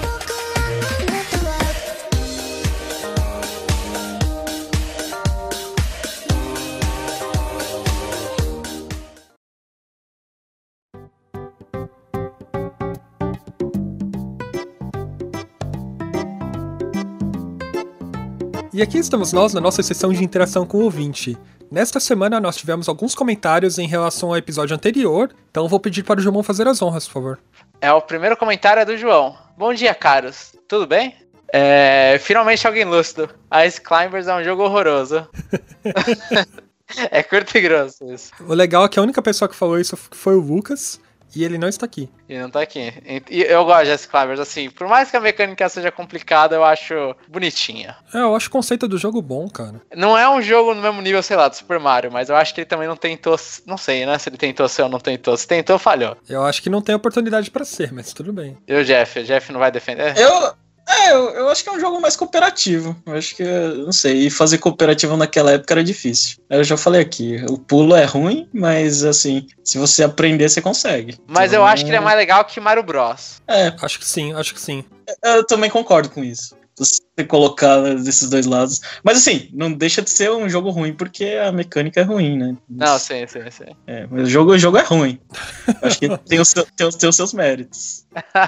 Speaker 2: E aqui estamos nós na nossa sessão de interação com o ouvinte. Nesta semana nós tivemos alguns comentários em relação ao episódio anterior, então vou pedir para o João fazer as honras, por favor.
Speaker 3: É, o primeiro comentário é do João. Bom dia, caros. Tudo bem? É, finalmente alguém lúcido. Ice Climbers é um jogo horroroso. É curto e grosso isso.
Speaker 2: O legal é que a única pessoa que falou isso foi o Lucas, e ele não está aqui.
Speaker 3: E não tá aqui. E eu gosto de Ice Climbers, assim, por mais que a mecânica seja complicada, eu acho bonitinha.
Speaker 2: É, eu acho o conceito do jogo bom, cara.
Speaker 3: Não é um jogo no mesmo nível, sei lá, do Super Mario, mas eu acho que ele também não tentou, não sei, né, se ele tentou ser ou não tentou. Se tentou, falhou.
Speaker 2: Eu acho que não tem oportunidade pra ser, mas tudo bem.
Speaker 3: E o Jeff? O Jeff não vai defender?
Speaker 4: Eu... É, eu, eu acho que é um jogo mais cooperativo. Eu acho que, não sei, e fazer cooperativo naquela época era difícil. Eu já falei aqui, o pulo é ruim, mas assim, se você aprender, você consegue.
Speaker 3: Mas
Speaker 4: então,
Speaker 3: eu acho que ele é mais legal que Mario Bros.
Speaker 4: É.
Speaker 2: Acho que sim, acho que sim.
Speaker 4: Eu também concordo com isso. Você colocar desses dois lados. Mas assim, não deixa de ser um jogo ruim, porque a mecânica é ruim, né?
Speaker 3: Não, sim, sim, sim.
Speaker 4: É, mas o jogo, o jogo é ruim. Acho que tem os, tem, os, tem os seus méritos.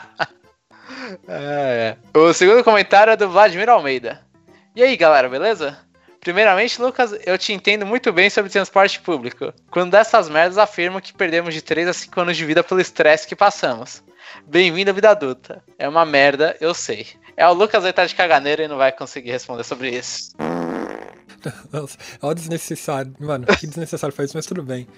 Speaker 3: É, é. O segundo comentário é do Vladimir Almeida. E aí, galera, beleza? Primeiramente, Lucas, eu te entendo muito bem sobre transporte público. Quando dessas merdas, afirmo que perdemos de três a cinco anos de vida pelo estresse que passamos. Bem-vindo à vida adulta. É uma merda, eu sei. É, o Lucas vai estar de caganeira e não vai conseguir responder sobre isso.
Speaker 2: Nossa, olha o desnecessário. Mano, que desnecessário faz isso, mas tudo bem.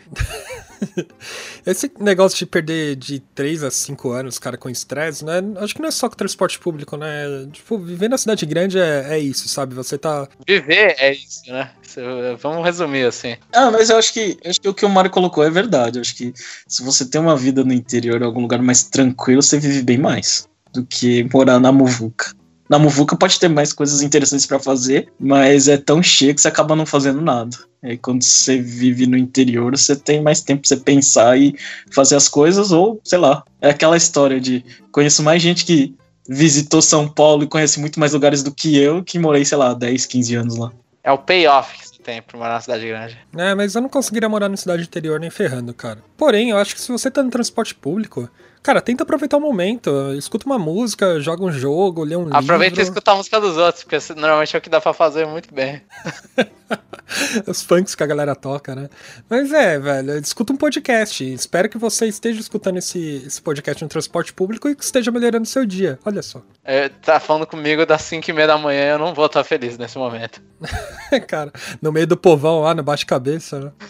Speaker 2: Esse negócio de perder de três a cinco anos, cara, com estresse, né? Acho que não é só com transporte público, né? Tipo, viver na cidade grande é, é isso, sabe? Você tá...
Speaker 3: Viver é isso, né? Vamos resumir assim.
Speaker 4: Ah, mas eu acho que, acho que o que o Mário colocou é verdade. Eu acho que se você tem uma vida no interior, em algum lugar mais tranquilo, você vive bem mais do que morar na muvuca. Na muvuca pode ter mais coisas interessantes pra fazer, mas é tão cheio que você acaba não fazendo nada. Aí quando você vive no interior, você tem mais tempo pra você pensar e fazer as coisas, ou, sei lá, é aquela história de conheço mais gente que visitou São Paulo e conhece muito mais lugares do que eu, que morei, sei lá, dez, quinze anos lá.
Speaker 3: É o payoff que você tem pra morar na cidade grande.
Speaker 2: É, mas eu não conseguiria morar na cidade interior nem ferrando, cara. Porém, eu acho que se você tá no transporte público... Cara, tenta aproveitar o momento, escuta uma música, joga um jogo, lê um livro.
Speaker 3: Aproveita e escuta a música dos outros, porque normalmente é o que dá pra fazer muito bem.
Speaker 2: Os funks que a galera toca, né? Mas é, velho, escuta um podcast. Espero que você esteja escutando esse, esse podcast no transporte público e que esteja melhorando o seu dia. Olha só.
Speaker 3: É, tá falando comigo das cinco e meia da manhã, eu não vou estar feliz nesse momento.
Speaker 2: Cara, no meio do povão lá, no bate-cabeça, né?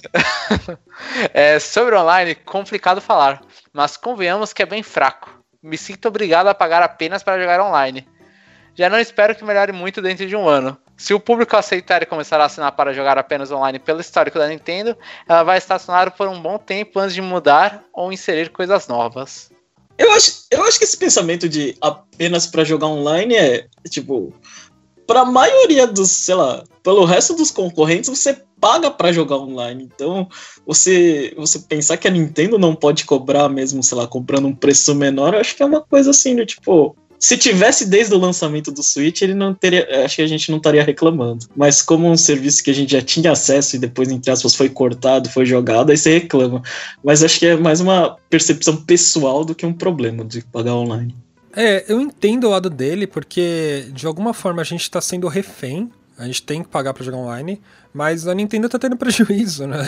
Speaker 3: É, sobre online, complicado falar, mas convenhamos que é bem fraco. Me sinto obrigado a pagar apenas para jogar online. Já não espero que melhore muito dentro de um ano. Se o público aceitar e começar a assinar para jogar apenas online pelo histórico da Nintendo, ela vai estacionar por um bom tempo antes de mudar ou inserir coisas novas.
Speaker 4: Eu acho, eu acho que esse pensamento de apenas para jogar online é, tipo, pra maioria dos, sei lá, pelo resto dos concorrentes, você paga pra jogar online. Então, você, você pensar que a Nintendo não pode cobrar mesmo, sei lá, comprando um preço menor, eu acho que é uma coisa assim, né? Tipo, se tivesse desde o lançamento do Switch, ele não teria, acho que a gente não estaria reclamando. Mas como um serviço que a gente já tinha acesso e depois, entre aspas, foi cortado, foi jogado, aí você reclama. Mas acho que é mais uma percepção pessoal do que um problema de pagar online.
Speaker 2: É, eu entendo o lado dele, porque de alguma forma a gente tá sendo refém, a gente tem que pagar pra jogar online, mas a Nintendo tá tendo prejuízo, né?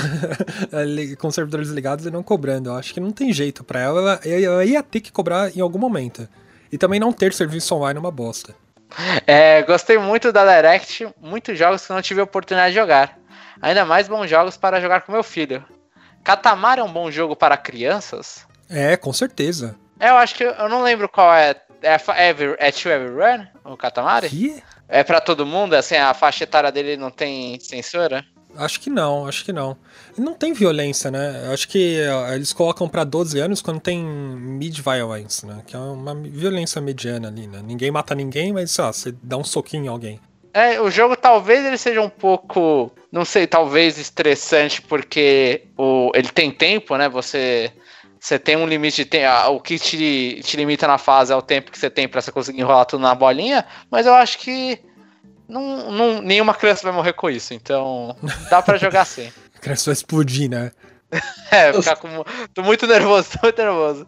Speaker 2: Com servidores ligados e não cobrando. Eu acho que não tem jeito pra ela, ela ia ter que cobrar em algum momento. E também não ter serviço online é uma bosta.
Speaker 3: É, gostei muito da Direct, muitos jogos que não tive a oportunidade de jogar. Ainda mais bons jogos para jogar com meu filho. Katamari é um bom jogo para crianças?
Speaker 2: É, com certeza.
Speaker 3: É, eu acho que eu não lembro qual é. É, é, é To Everyone, o Katamari?
Speaker 2: Que?
Speaker 3: É pra todo mundo? Assim, a faixa etária dele não tem censura?
Speaker 2: Acho que não, acho que não. Não tem violência, né? Acho que ó, eles colocam pra doze anos quando tem mid-violence, né? Que é uma violência mediana ali, né? Ninguém mata ninguém, mas ó, você dá um soquinho em alguém.
Speaker 3: É, o jogo talvez ele seja um pouco, não sei, talvez estressante porque o, ele tem tempo, né? Você, você tem um limite de tempo. O que te, te limita na fase é o tempo que você tem pra você conseguir enrolar tudo na bolinha, mas eu acho que Não, não, nenhuma criança vai morrer com isso, então dá pra jogar sim.
Speaker 2: A criança vai explodir, né?
Speaker 3: É, ficar com... Tô muito nervoso, tô muito nervoso.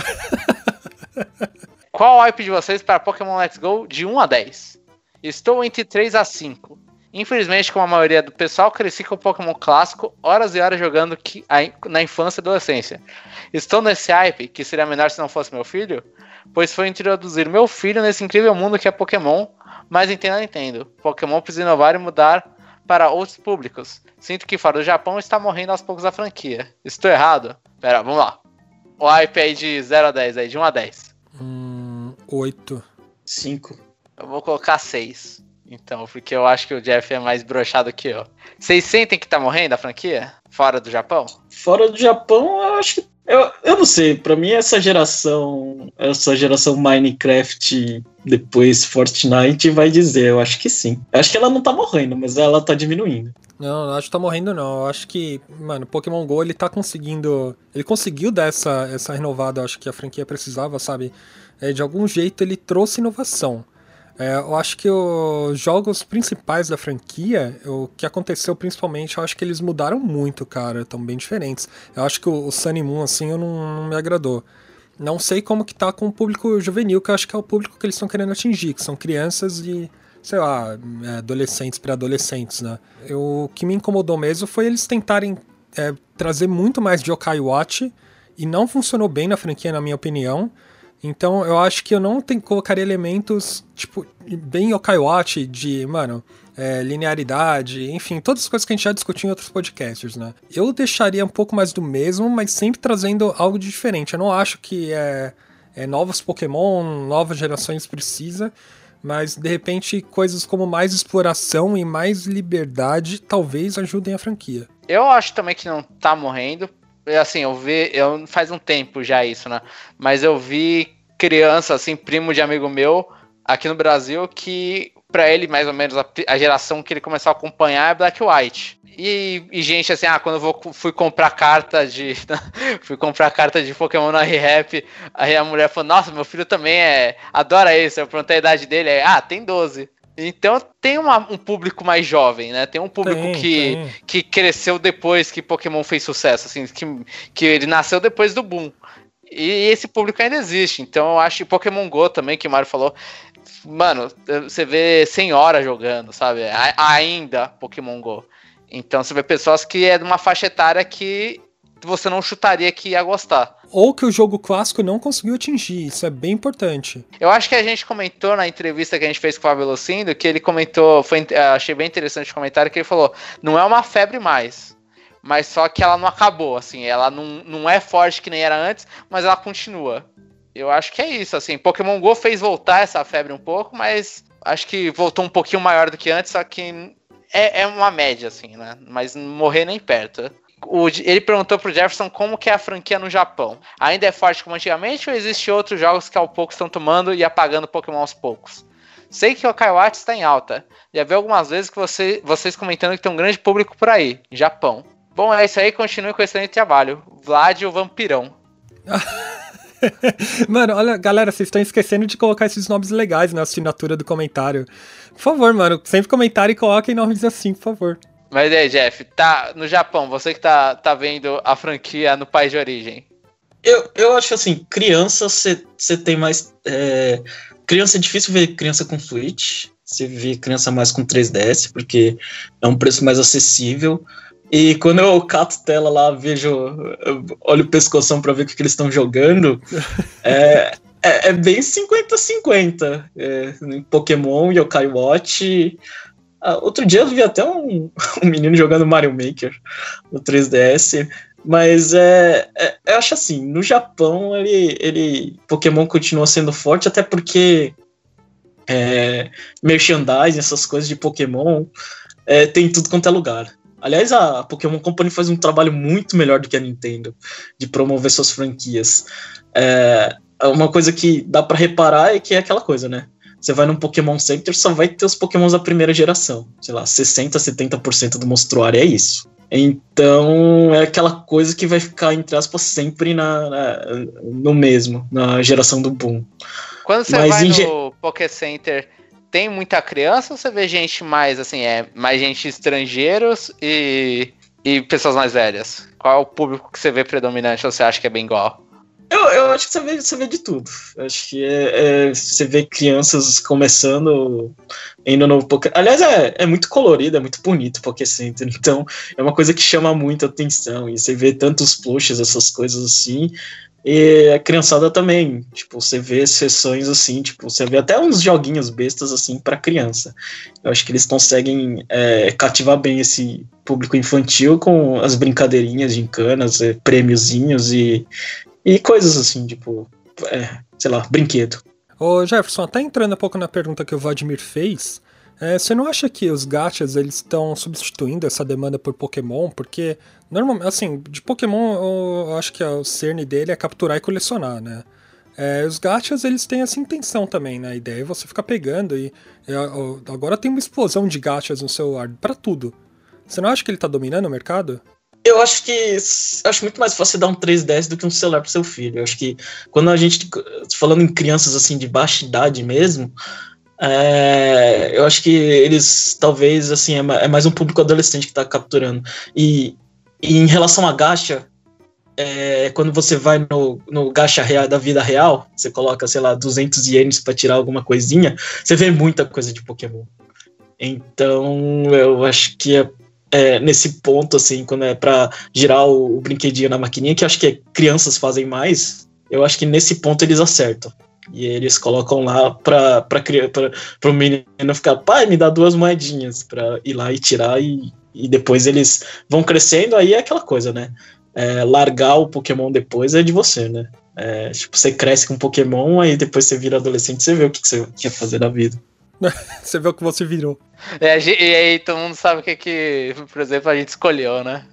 Speaker 3: Qual o hype de vocês para Pokémon Let's Go de um a dez? Estou entre três a cinco. Infelizmente, como a maioria do pessoal, cresci com o Pokémon clássico, horas e horas jogando que, na infância e adolescência. Estou nesse hype, que seria menor se não fosse meu filho, pois foi introduzir meu filho nesse incrível mundo que é Pokémon, mas entendo a Nintendo. Pokémon precisa inovar e mudar para outros públicos. Sinto que fora do Japão está morrendo aos poucos a franquia. Estou errado? Pera, vamos lá. O hype aí de zero a dez, aí, de um a dez.
Speaker 2: Hum, oito.
Speaker 4: cinco.
Speaker 3: Eu vou colocar seis. Então, porque eu acho que o Jeff é mais broxado que eu. Vocês sentem que tá morrendo a franquia? Fora do Japão?
Speaker 4: Fora do Japão, eu acho que... Eu, eu não sei, pra mim essa geração, essa geração Minecraft, depois Fortnite, vai dizer, eu acho que sim. Eu acho que ela não tá morrendo, mas ela tá diminuindo.
Speaker 2: Não, não acho que tá morrendo não, eu acho que, mano, Pokémon GO ele tá conseguindo, ele conseguiu dar essa, essa renovada, eu acho que a franquia precisava, sabe? É, de algum jeito ele trouxe inovação. É, eu acho que os jogos principais da franquia, o que aconteceu principalmente, eu acho que eles mudaram muito, cara, estão bem diferentes. Eu acho que o, o Sun e Moon, assim, eu não, não me agradou. Não sei como que tá com o público juvenil, que eu acho que é o público que eles estão querendo atingir, que são crianças e, sei lá, adolescentes para adolescentes, né? Eu, o que me incomodou mesmo foi eles tentarem é, trazer muito mais de Yokai Watch, e não funcionou bem na franquia, na minha opinião. Então eu acho que eu não tenho, colocaria elementos, tipo, bem Yokai Watch de, mano, é, linearidade, enfim, todas as coisas que a gente já discutiu em outros podcasts, né? Eu deixaria um pouco mais do mesmo, mas sempre trazendo algo de diferente. Eu não acho que é, é novos Pokémon, novas gerações precisa, mas de repente coisas como mais exploração e mais liberdade talvez ajudem a franquia.
Speaker 3: Eu acho também que não tá morrendo. Assim, eu vi, eu, faz um tempo já isso, né? Mas eu vi criança, assim, primo de amigo meu aqui no Brasil, que pra ele, mais ou menos, a, a geração que ele começou a acompanhar é Black White. E, e gente, assim, ah, quando eu vou, fui comprar carta de fui comprar carta de Pokémon na ReHap, aí a mulher falou, nossa, meu filho também é, adora isso. Eu perguntei a idade dele, aí, ah, tem doze. Então tem uma, um público mais jovem, né? Tem um público tem, que, tem. que cresceu depois que Pokémon fez sucesso, assim, que, que ele nasceu depois do boom. E esse público ainda existe. Então eu acho que Pokémon Go também, que o Mario falou, mano, você vê cem horas jogando, sabe? A, ainda Pokémon Go. Então você vê pessoas que é de uma faixa etária que você não chutaria que ia gostar.
Speaker 2: Ou que o jogo clássico não conseguiu atingir, isso é bem importante.
Speaker 3: Eu acho que a gente comentou na entrevista que a gente fez com o Fábio Lucindo, que ele comentou, foi, achei bem interessante o comentário, que ele falou, não é uma febre mais, mas só que ela não acabou, assim, ela não, não é forte que nem era antes, mas ela continua. Eu acho que é isso, assim, Pokémon Go fez voltar essa febre um pouco, mas acho que voltou um pouquinho maior do que antes, só que é, é uma média, assim, né, mas não morrer nem perto. O, ele perguntou pro Jefferson como que é a franquia no Japão. Ainda é forte como antigamente ou existem outros jogos que ao pouco estão tomando e apagando Pokémon aos poucos? Sei que o Kaiwate está em alta. Já vi algumas vezes que você, vocês comentando que tem um grande público por aí, Japão. Bom, é isso aí, continue com esse excelente trabalho. Vlad, o vampirão.
Speaker 2: Mano, olha, galera, vocês estão esquecendo de colocar esses nomes legais na assinatura do comentário. Por favor, mano, sempre comentário e coloquem nomes assim, por favor.
Speaker 3: Mas aí, Jeff, tá no Japão, você que tá, tá vendo a franquia no país de origem.
Speaker 4: Eu, eu acho assim, criança, você tem mais... É, criança é difícil ver criança com Switch, você vê criança mais com três D S, porque é um preço mais acessível. E quando eu cato tela lá, vejo, olho o pescoção pra ver o que, que eles estão jogando, é, é, é bem cinquenta a cinquenta. É, em Pokémon, Yokai Watch... Ah, outro dia eu vi até um, um menino jogando Mario Maker no três D S, mas é, é, eu acho assim, no Japão ele, ele Pokémon continua sendo forte, até porque é, merchandising, essas coisas de Pokémon, é, tem tudo quanto é lugar. Aliás, a Pokémon Company faz um trabalho muito melhor do que a Nintendo de promover suas franquias. É, uma coisa que dá pra reparar é que é aquela coisa, né? Você vai num Pokémon Center, só vai ter os Pokémons da primeira geração. Sei lá, sessenta, setenta por cento do mostruário é isso. Então, é aquela coisa que vai ficar, entre aspas, sempre na, na, no mesmo, na geração do boom.
Speaker 3: Quando você Mas vai no ge... Poké Center, tem muita criança ou você vê gente mais, assim, é mais gente estrangeiros e, e pessoas mais velhas? Qual é o público que você vê predominante ou você acha que é bem igual?
Speaker 4: Eu, eu acho que você vê, você vê de tudo. Eu acho que é, é, você vê crianças começando, indo no Poké... Aliás, é, é muito colorido, é muito bonito o Poké Center. Então, é uma coisa que chama muita atenção. E você vê tantos plushes, essas coisas assim. E a criançada também. Tipo, você vê sessões assim, tipo, você vê até uns joguinhos bestas assim pra criança. Eu acho que eles conseguem é, cativar bem esse público infantil com as brincadeirinhas, gincanas, é, prêmiozinhos e... E coisas assim, tipo, é, sei lá, brinquedo.
Speaker 2: Ô Jefferson, até entrando um pouco na pergunta que o Vladimir fez, é, você não acha que os gachas eles estão substituindo essa demanda por Pokémon? Porque, normalmente, assim, de Pokémon eu, eu acho que o cerne dele é capturar e colecionar, né? É, os gachas eles têm essa intenção também, né? A ideia é você ficar pegando e... É, agora tem uma explosão de gachas no celular, pra tudo. Você não acha que ele tá dominando o mercado?
Speaker 4: Eu acho que acho muito mais fácil dar um três D S do que um celular pro seu filho. Eu acho que quando a gente, falando em crianças assim de baixa idade mesmo, é, eu acho que eles talvez assim é mais um público adolescente que tá capturando. E, e em relação a gacha, é, quando você vai no, no gacha real da vida real, você coloca, sei lá, duzentos ienes pra tirar alguma coisinha, você vê muita coisa de Pokémon. Então eu acho que é É, nesse ponto, assim, quando é pra girar o, o brinquedinho na maquininha, que eu acho que crianças fazem mais, eu acho que nesse ponto eles acertam. E eles colocam lá pra, pra, pra, pro menino ficar, pai, me dá duas moedinhas pra ir lá e tirar, e, e depois eles vão crescendo, aí é aquela coisa, né? É, largar o Pokémon depois é de você, né? É, tipo, você cresce com Pokémon, aí depois você vira adolescente, você vê o que, que você quer fazer da vida.
Speaker 2: Você vê o que você virou.
Speaker 3: É, e aí todo mundo sabe o que, que por exemplo, a gente escolheu, né?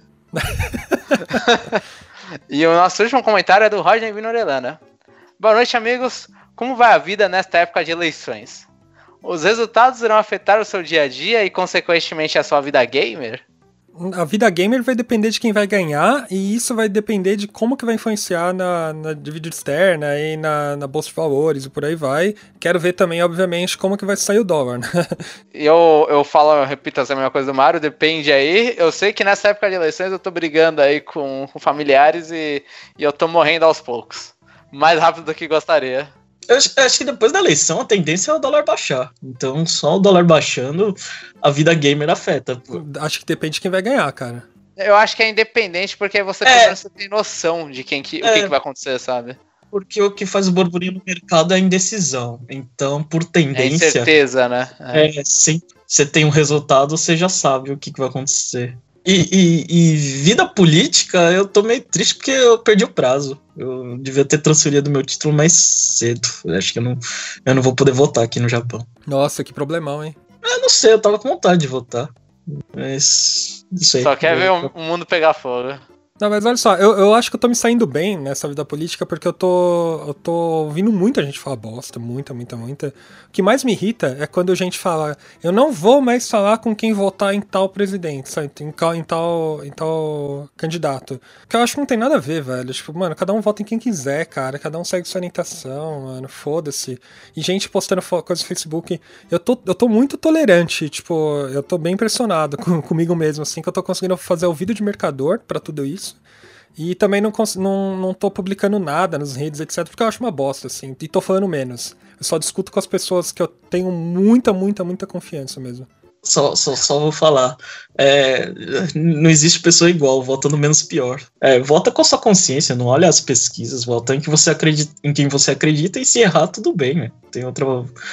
Speaker 3: E o nosso último comentário é do Roger Vinorelana. Boa noite, amigos. Como vai a vida nesta época de eleições? Os resultados irão afetar o seu dia a dia e, consequentemente, a sua vida gamer?
Speaker 2: A vida gamer vai depender de quem vai ganhar, e isso vai depender de como que vai influenciar na, na dívida externa e na, na bolsa de valores e por aí vai. Quero ver também, obviamente, como que vai sair o dólar, né?
Speaker 3: Eu, eu falo, eu repito essa mesma coisa do Mário, depende aí. Eu sei que nessa época de eleições eu tô brigando aí com, com familiares e, e eu tô morrendo aos poucos. Mais rápido do que gostaria.
Speaker 4: Eu acho, eu acho que depois da eleição a tendência é o dólar baixar. Então, só o dólar baixando, a vida gamer afeta. Pô.
Speaker 2: Acho que depende de quem vai ganhar, cara.
Speaker 3: Eu acho que é independente, porque você,
Speaker 4: é,
Speaker 3: você tem noção de quem que,
Speaker 4: é,
Speaker 3: o que, que vai acontecer, sabe?
Speaker 4: Porque o que faz o burburinho no mercado é a indecisão. Então, por tendência...
Speaker 3: É incerteza, né?
Speaker 4: É, é sempre você tem um resultado, você já sabe o que, que vai acontecer. E, e, e vida política, eu tô meio triste porque eu perdi o prazo. Eu devia ter transferido meu título mais cedo. Eu acho que eu não, eu não vou poder votar aqui no Japão.
Speaker 2: Nossa, que problemão, hein?
Speaker 4: Eu não sei, eu tava com vontade de votar. Mas... não sei.
Speaker 3: Só quer ver o mundo pegar fogo.
Speaker 2: Não, mas olha só, eu, eu acho que eu tô me saindo bem nessa vida política porque eu tô, eu tô ouvindo muita gente falar bosta, muita, muita, muita. O que mais me irrita é quando a gente fala, eu não vou mais falar com quem votar em tal presidente, sabe? Em, em, tal, em tal candidato. Que eu acho que não tem nada a ver, velho. Tipo, mano, cada um vota em quem quiser, cara. Cada um segue sua orientação, mano. Foda-se. E gente postando coisas no Facebook. Eu tô, eu tô muito tolerante, tipo, eu tô bem impressionado com, comigo mesmo, assim, que eu tô conseguindo fazer o vídeo de mercador pra tudo isso. E também não, não, não tô publicando nada nas redes, etcétera, porque eu acho uma bosta, assim. E tô falando menos. Eu só discuto com as pessoas que eu tenho muita, muita, muita confiança mesmo.
Speaker 4: Só, só, só vou falar. É, não existe pessoa igual, vota no menos pior. É, vota com a sua consciência, não olha as pesquisas, vota em, que você acredita, em quem você acredita, e se errar, tudo bem, né? Tem outra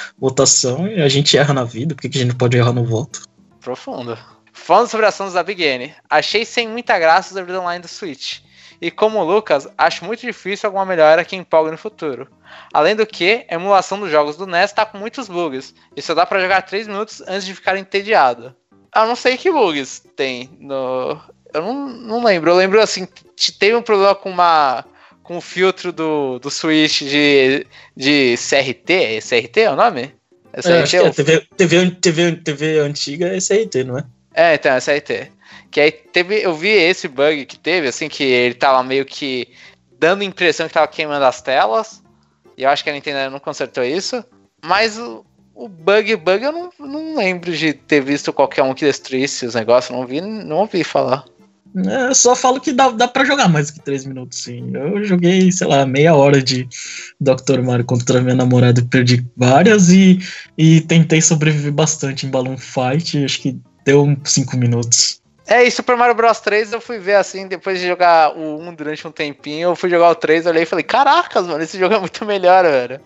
Speaker 4: votação e a gente erra na vida, por que que a gente não pode errar no voto?
Speaker 3: Profundo. Falando sobre ações da Big N, achei sem muita graça o servidor online do Switch. E como o Lucas, acho muito difícil alguma melhora que empolgue no futuro. Além do que, a emulação dos jogos do N E S tá com muitos bugs, e só dá pra jogar três minutos antes de ficar entediado. Eu não sei que bugs tem no... Eu não, não lembro, eu lembro assim, teve um problema com uma... com o filtro do, do Switch de, de C R T, é C R T é o nome? É C R T,
Speaker 4: é, acho que é, TV, TV, TV, TV antiga é C R T, não é?
Speaker 3: É, então, é C R T. Que aí teve, eu vi esse bug que teve, assim, que ele tava meio que dando a impressão que tava queimando as telas. E eu acho que a Nintendo não consertou isso. Mas o, o bug, bug, eu não, não lembro de ter visto qualquer um que destruísse os negócios. Não vi, não ouvi falar.
Speaker 4: É, eu só falo que dá, dá pra jogar mais do que três minutos, sim. Eu joguei, sei lá, meia hora de doutor Mario contra minha namorada e perdi várias. E, e tentei sobreviver bastante em Balloon Fight. Acho que deu uns cinco minutos.
Speaker 3: É, e Super Mario Bros três eu fui ver assim, depois de jogar o um durante um tempinho, eu fui jogar o três, olhei e falei, caracas, mano, esse jogo é muito melhor, velho.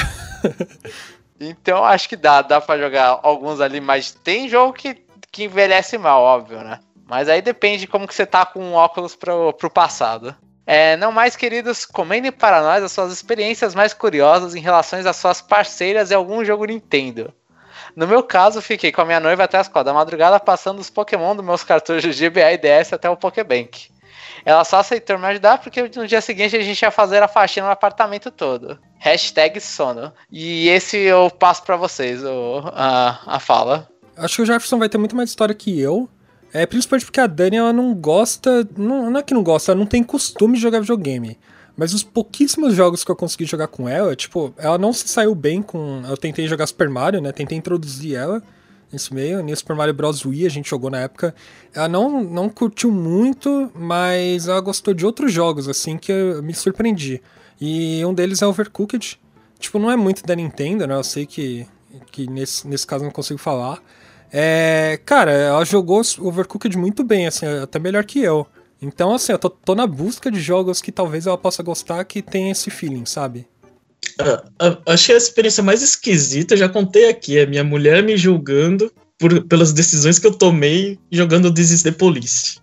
Speaker 3: Então acho que dá, dá pra jogar alguns ali, mas tem jogo que, que envelhece mal, óbvio, né? Mas aí depende de como que você tá com óculos pro, pro passado. É, não mais, queridos, comentem para nós as suas experiências mais curiosas em relação às suas parceiras em algum jogo Nintendo. No meu caso, fiquei com a minha noiva até as quatro da madrugada passando os Pokémon dos meus cartuchos G B A e D S até o Pokébank. Ela só aceitou me ajudar porque no dia seguinte a gente ia fazer a faxina no apartamento todo. Hashtag sono. E esse eu passo pra vocês, o, a, a fala.
Speaker 2: Acho que o Jefferson vai ter muito mais história que eu. É, principalmente porque a Dani, ela não gosta... Não, não é que não gosta, ela não tem costume de jogar videogame. Mas os pouquíssimos jogos que eu consegui jogar com ela, tipo, ela não se saiu bem com... Eu tentei jogar Super Mario, né? Tentei introduzir ela nesse meio. No Super Mario Bros. Wii a gente jogou na época. Ela não, não curtiu muito, mas ela gostou de outros jogos, assim, que eu me surpreendi. E um deles é Overcooked. Tipo, não é muito da Nintendo, né? Eu sei que, que nesse, nesse caso não consigo falar. É, cara, ela jogou Overcooked muito bem, assim, até melhor que eu. Então, assim, eu tô, tô na busca de jogos que talvez ela possa gostar, que tem esse feeling, sabe?
Speaker 4: Ah, ah, achei a experiência mais esquisita, eu já contei aqui, é minha mulher me julgando por, pelas decisões que eu tomei jogando This is the Police.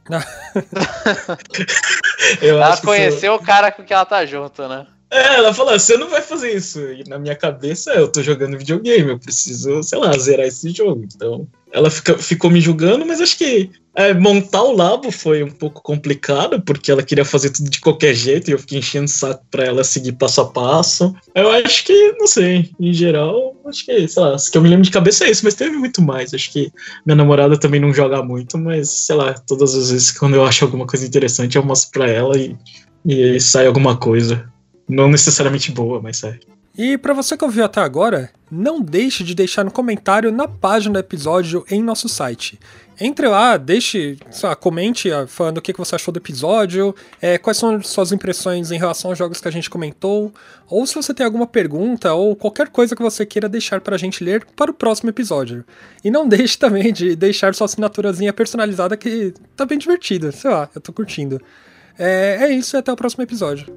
Speaker 4: Eu
Speaker 3: ela
Speaker 4: acho que
Speaker 3: conheceu foi... o cara com que ela tá junto, né?
Speaker 4: É, ela falou, você não vai fazer isso. E na minha cabeça, eu tô jogando videogame, eu preciso, sei lá, zerar esse jogo. Então, ela fica, ficou me julgando, mas acho que é, montar o labo foi um pouco complicado, porque ela queria fazer tudo de qualquer jeito, e eu fiquei enchendo o saco pra ela seguir passo a passo. Eu acho que, não sei, em geral, acho que, sei lá, que eu me lembro de cabeça é isso, mas teve muito mais. Acho que minha namorada também não joga muito, mas, sei lá, todas as vezes quando eu acho alguma coisa interessante, eu mostro pra ela e, e sai alguma coisa. Não necessariamente boa, mas é.
Speaker 2: E pra você que ouviu até agora, não deixe de deixar no comentário na página do episódio em nosso site. Entre lá, deixe, sei lá, comente falando o que você achou do episódio, é, quais são suas impressões em relação aos jogos que a gente comentou, ou se você tem alguma pergunta ou qualquer coisa que você queira deixar pra gente ler para o próximo episódio. E não deixe também de deixar sua assinaturazinha personalizada, que tá bem divertida, sei lá, eu tô curtindo. É, é isso e até o próximo episódio.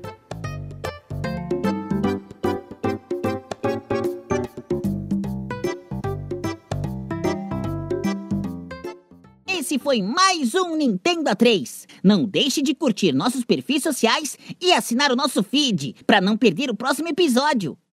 Speaker 1: Esse foi mais um Nintendo A três. Não deixe de curtir nossos perfis sociais e assinar o nosso feed para não perder o próximo episódio.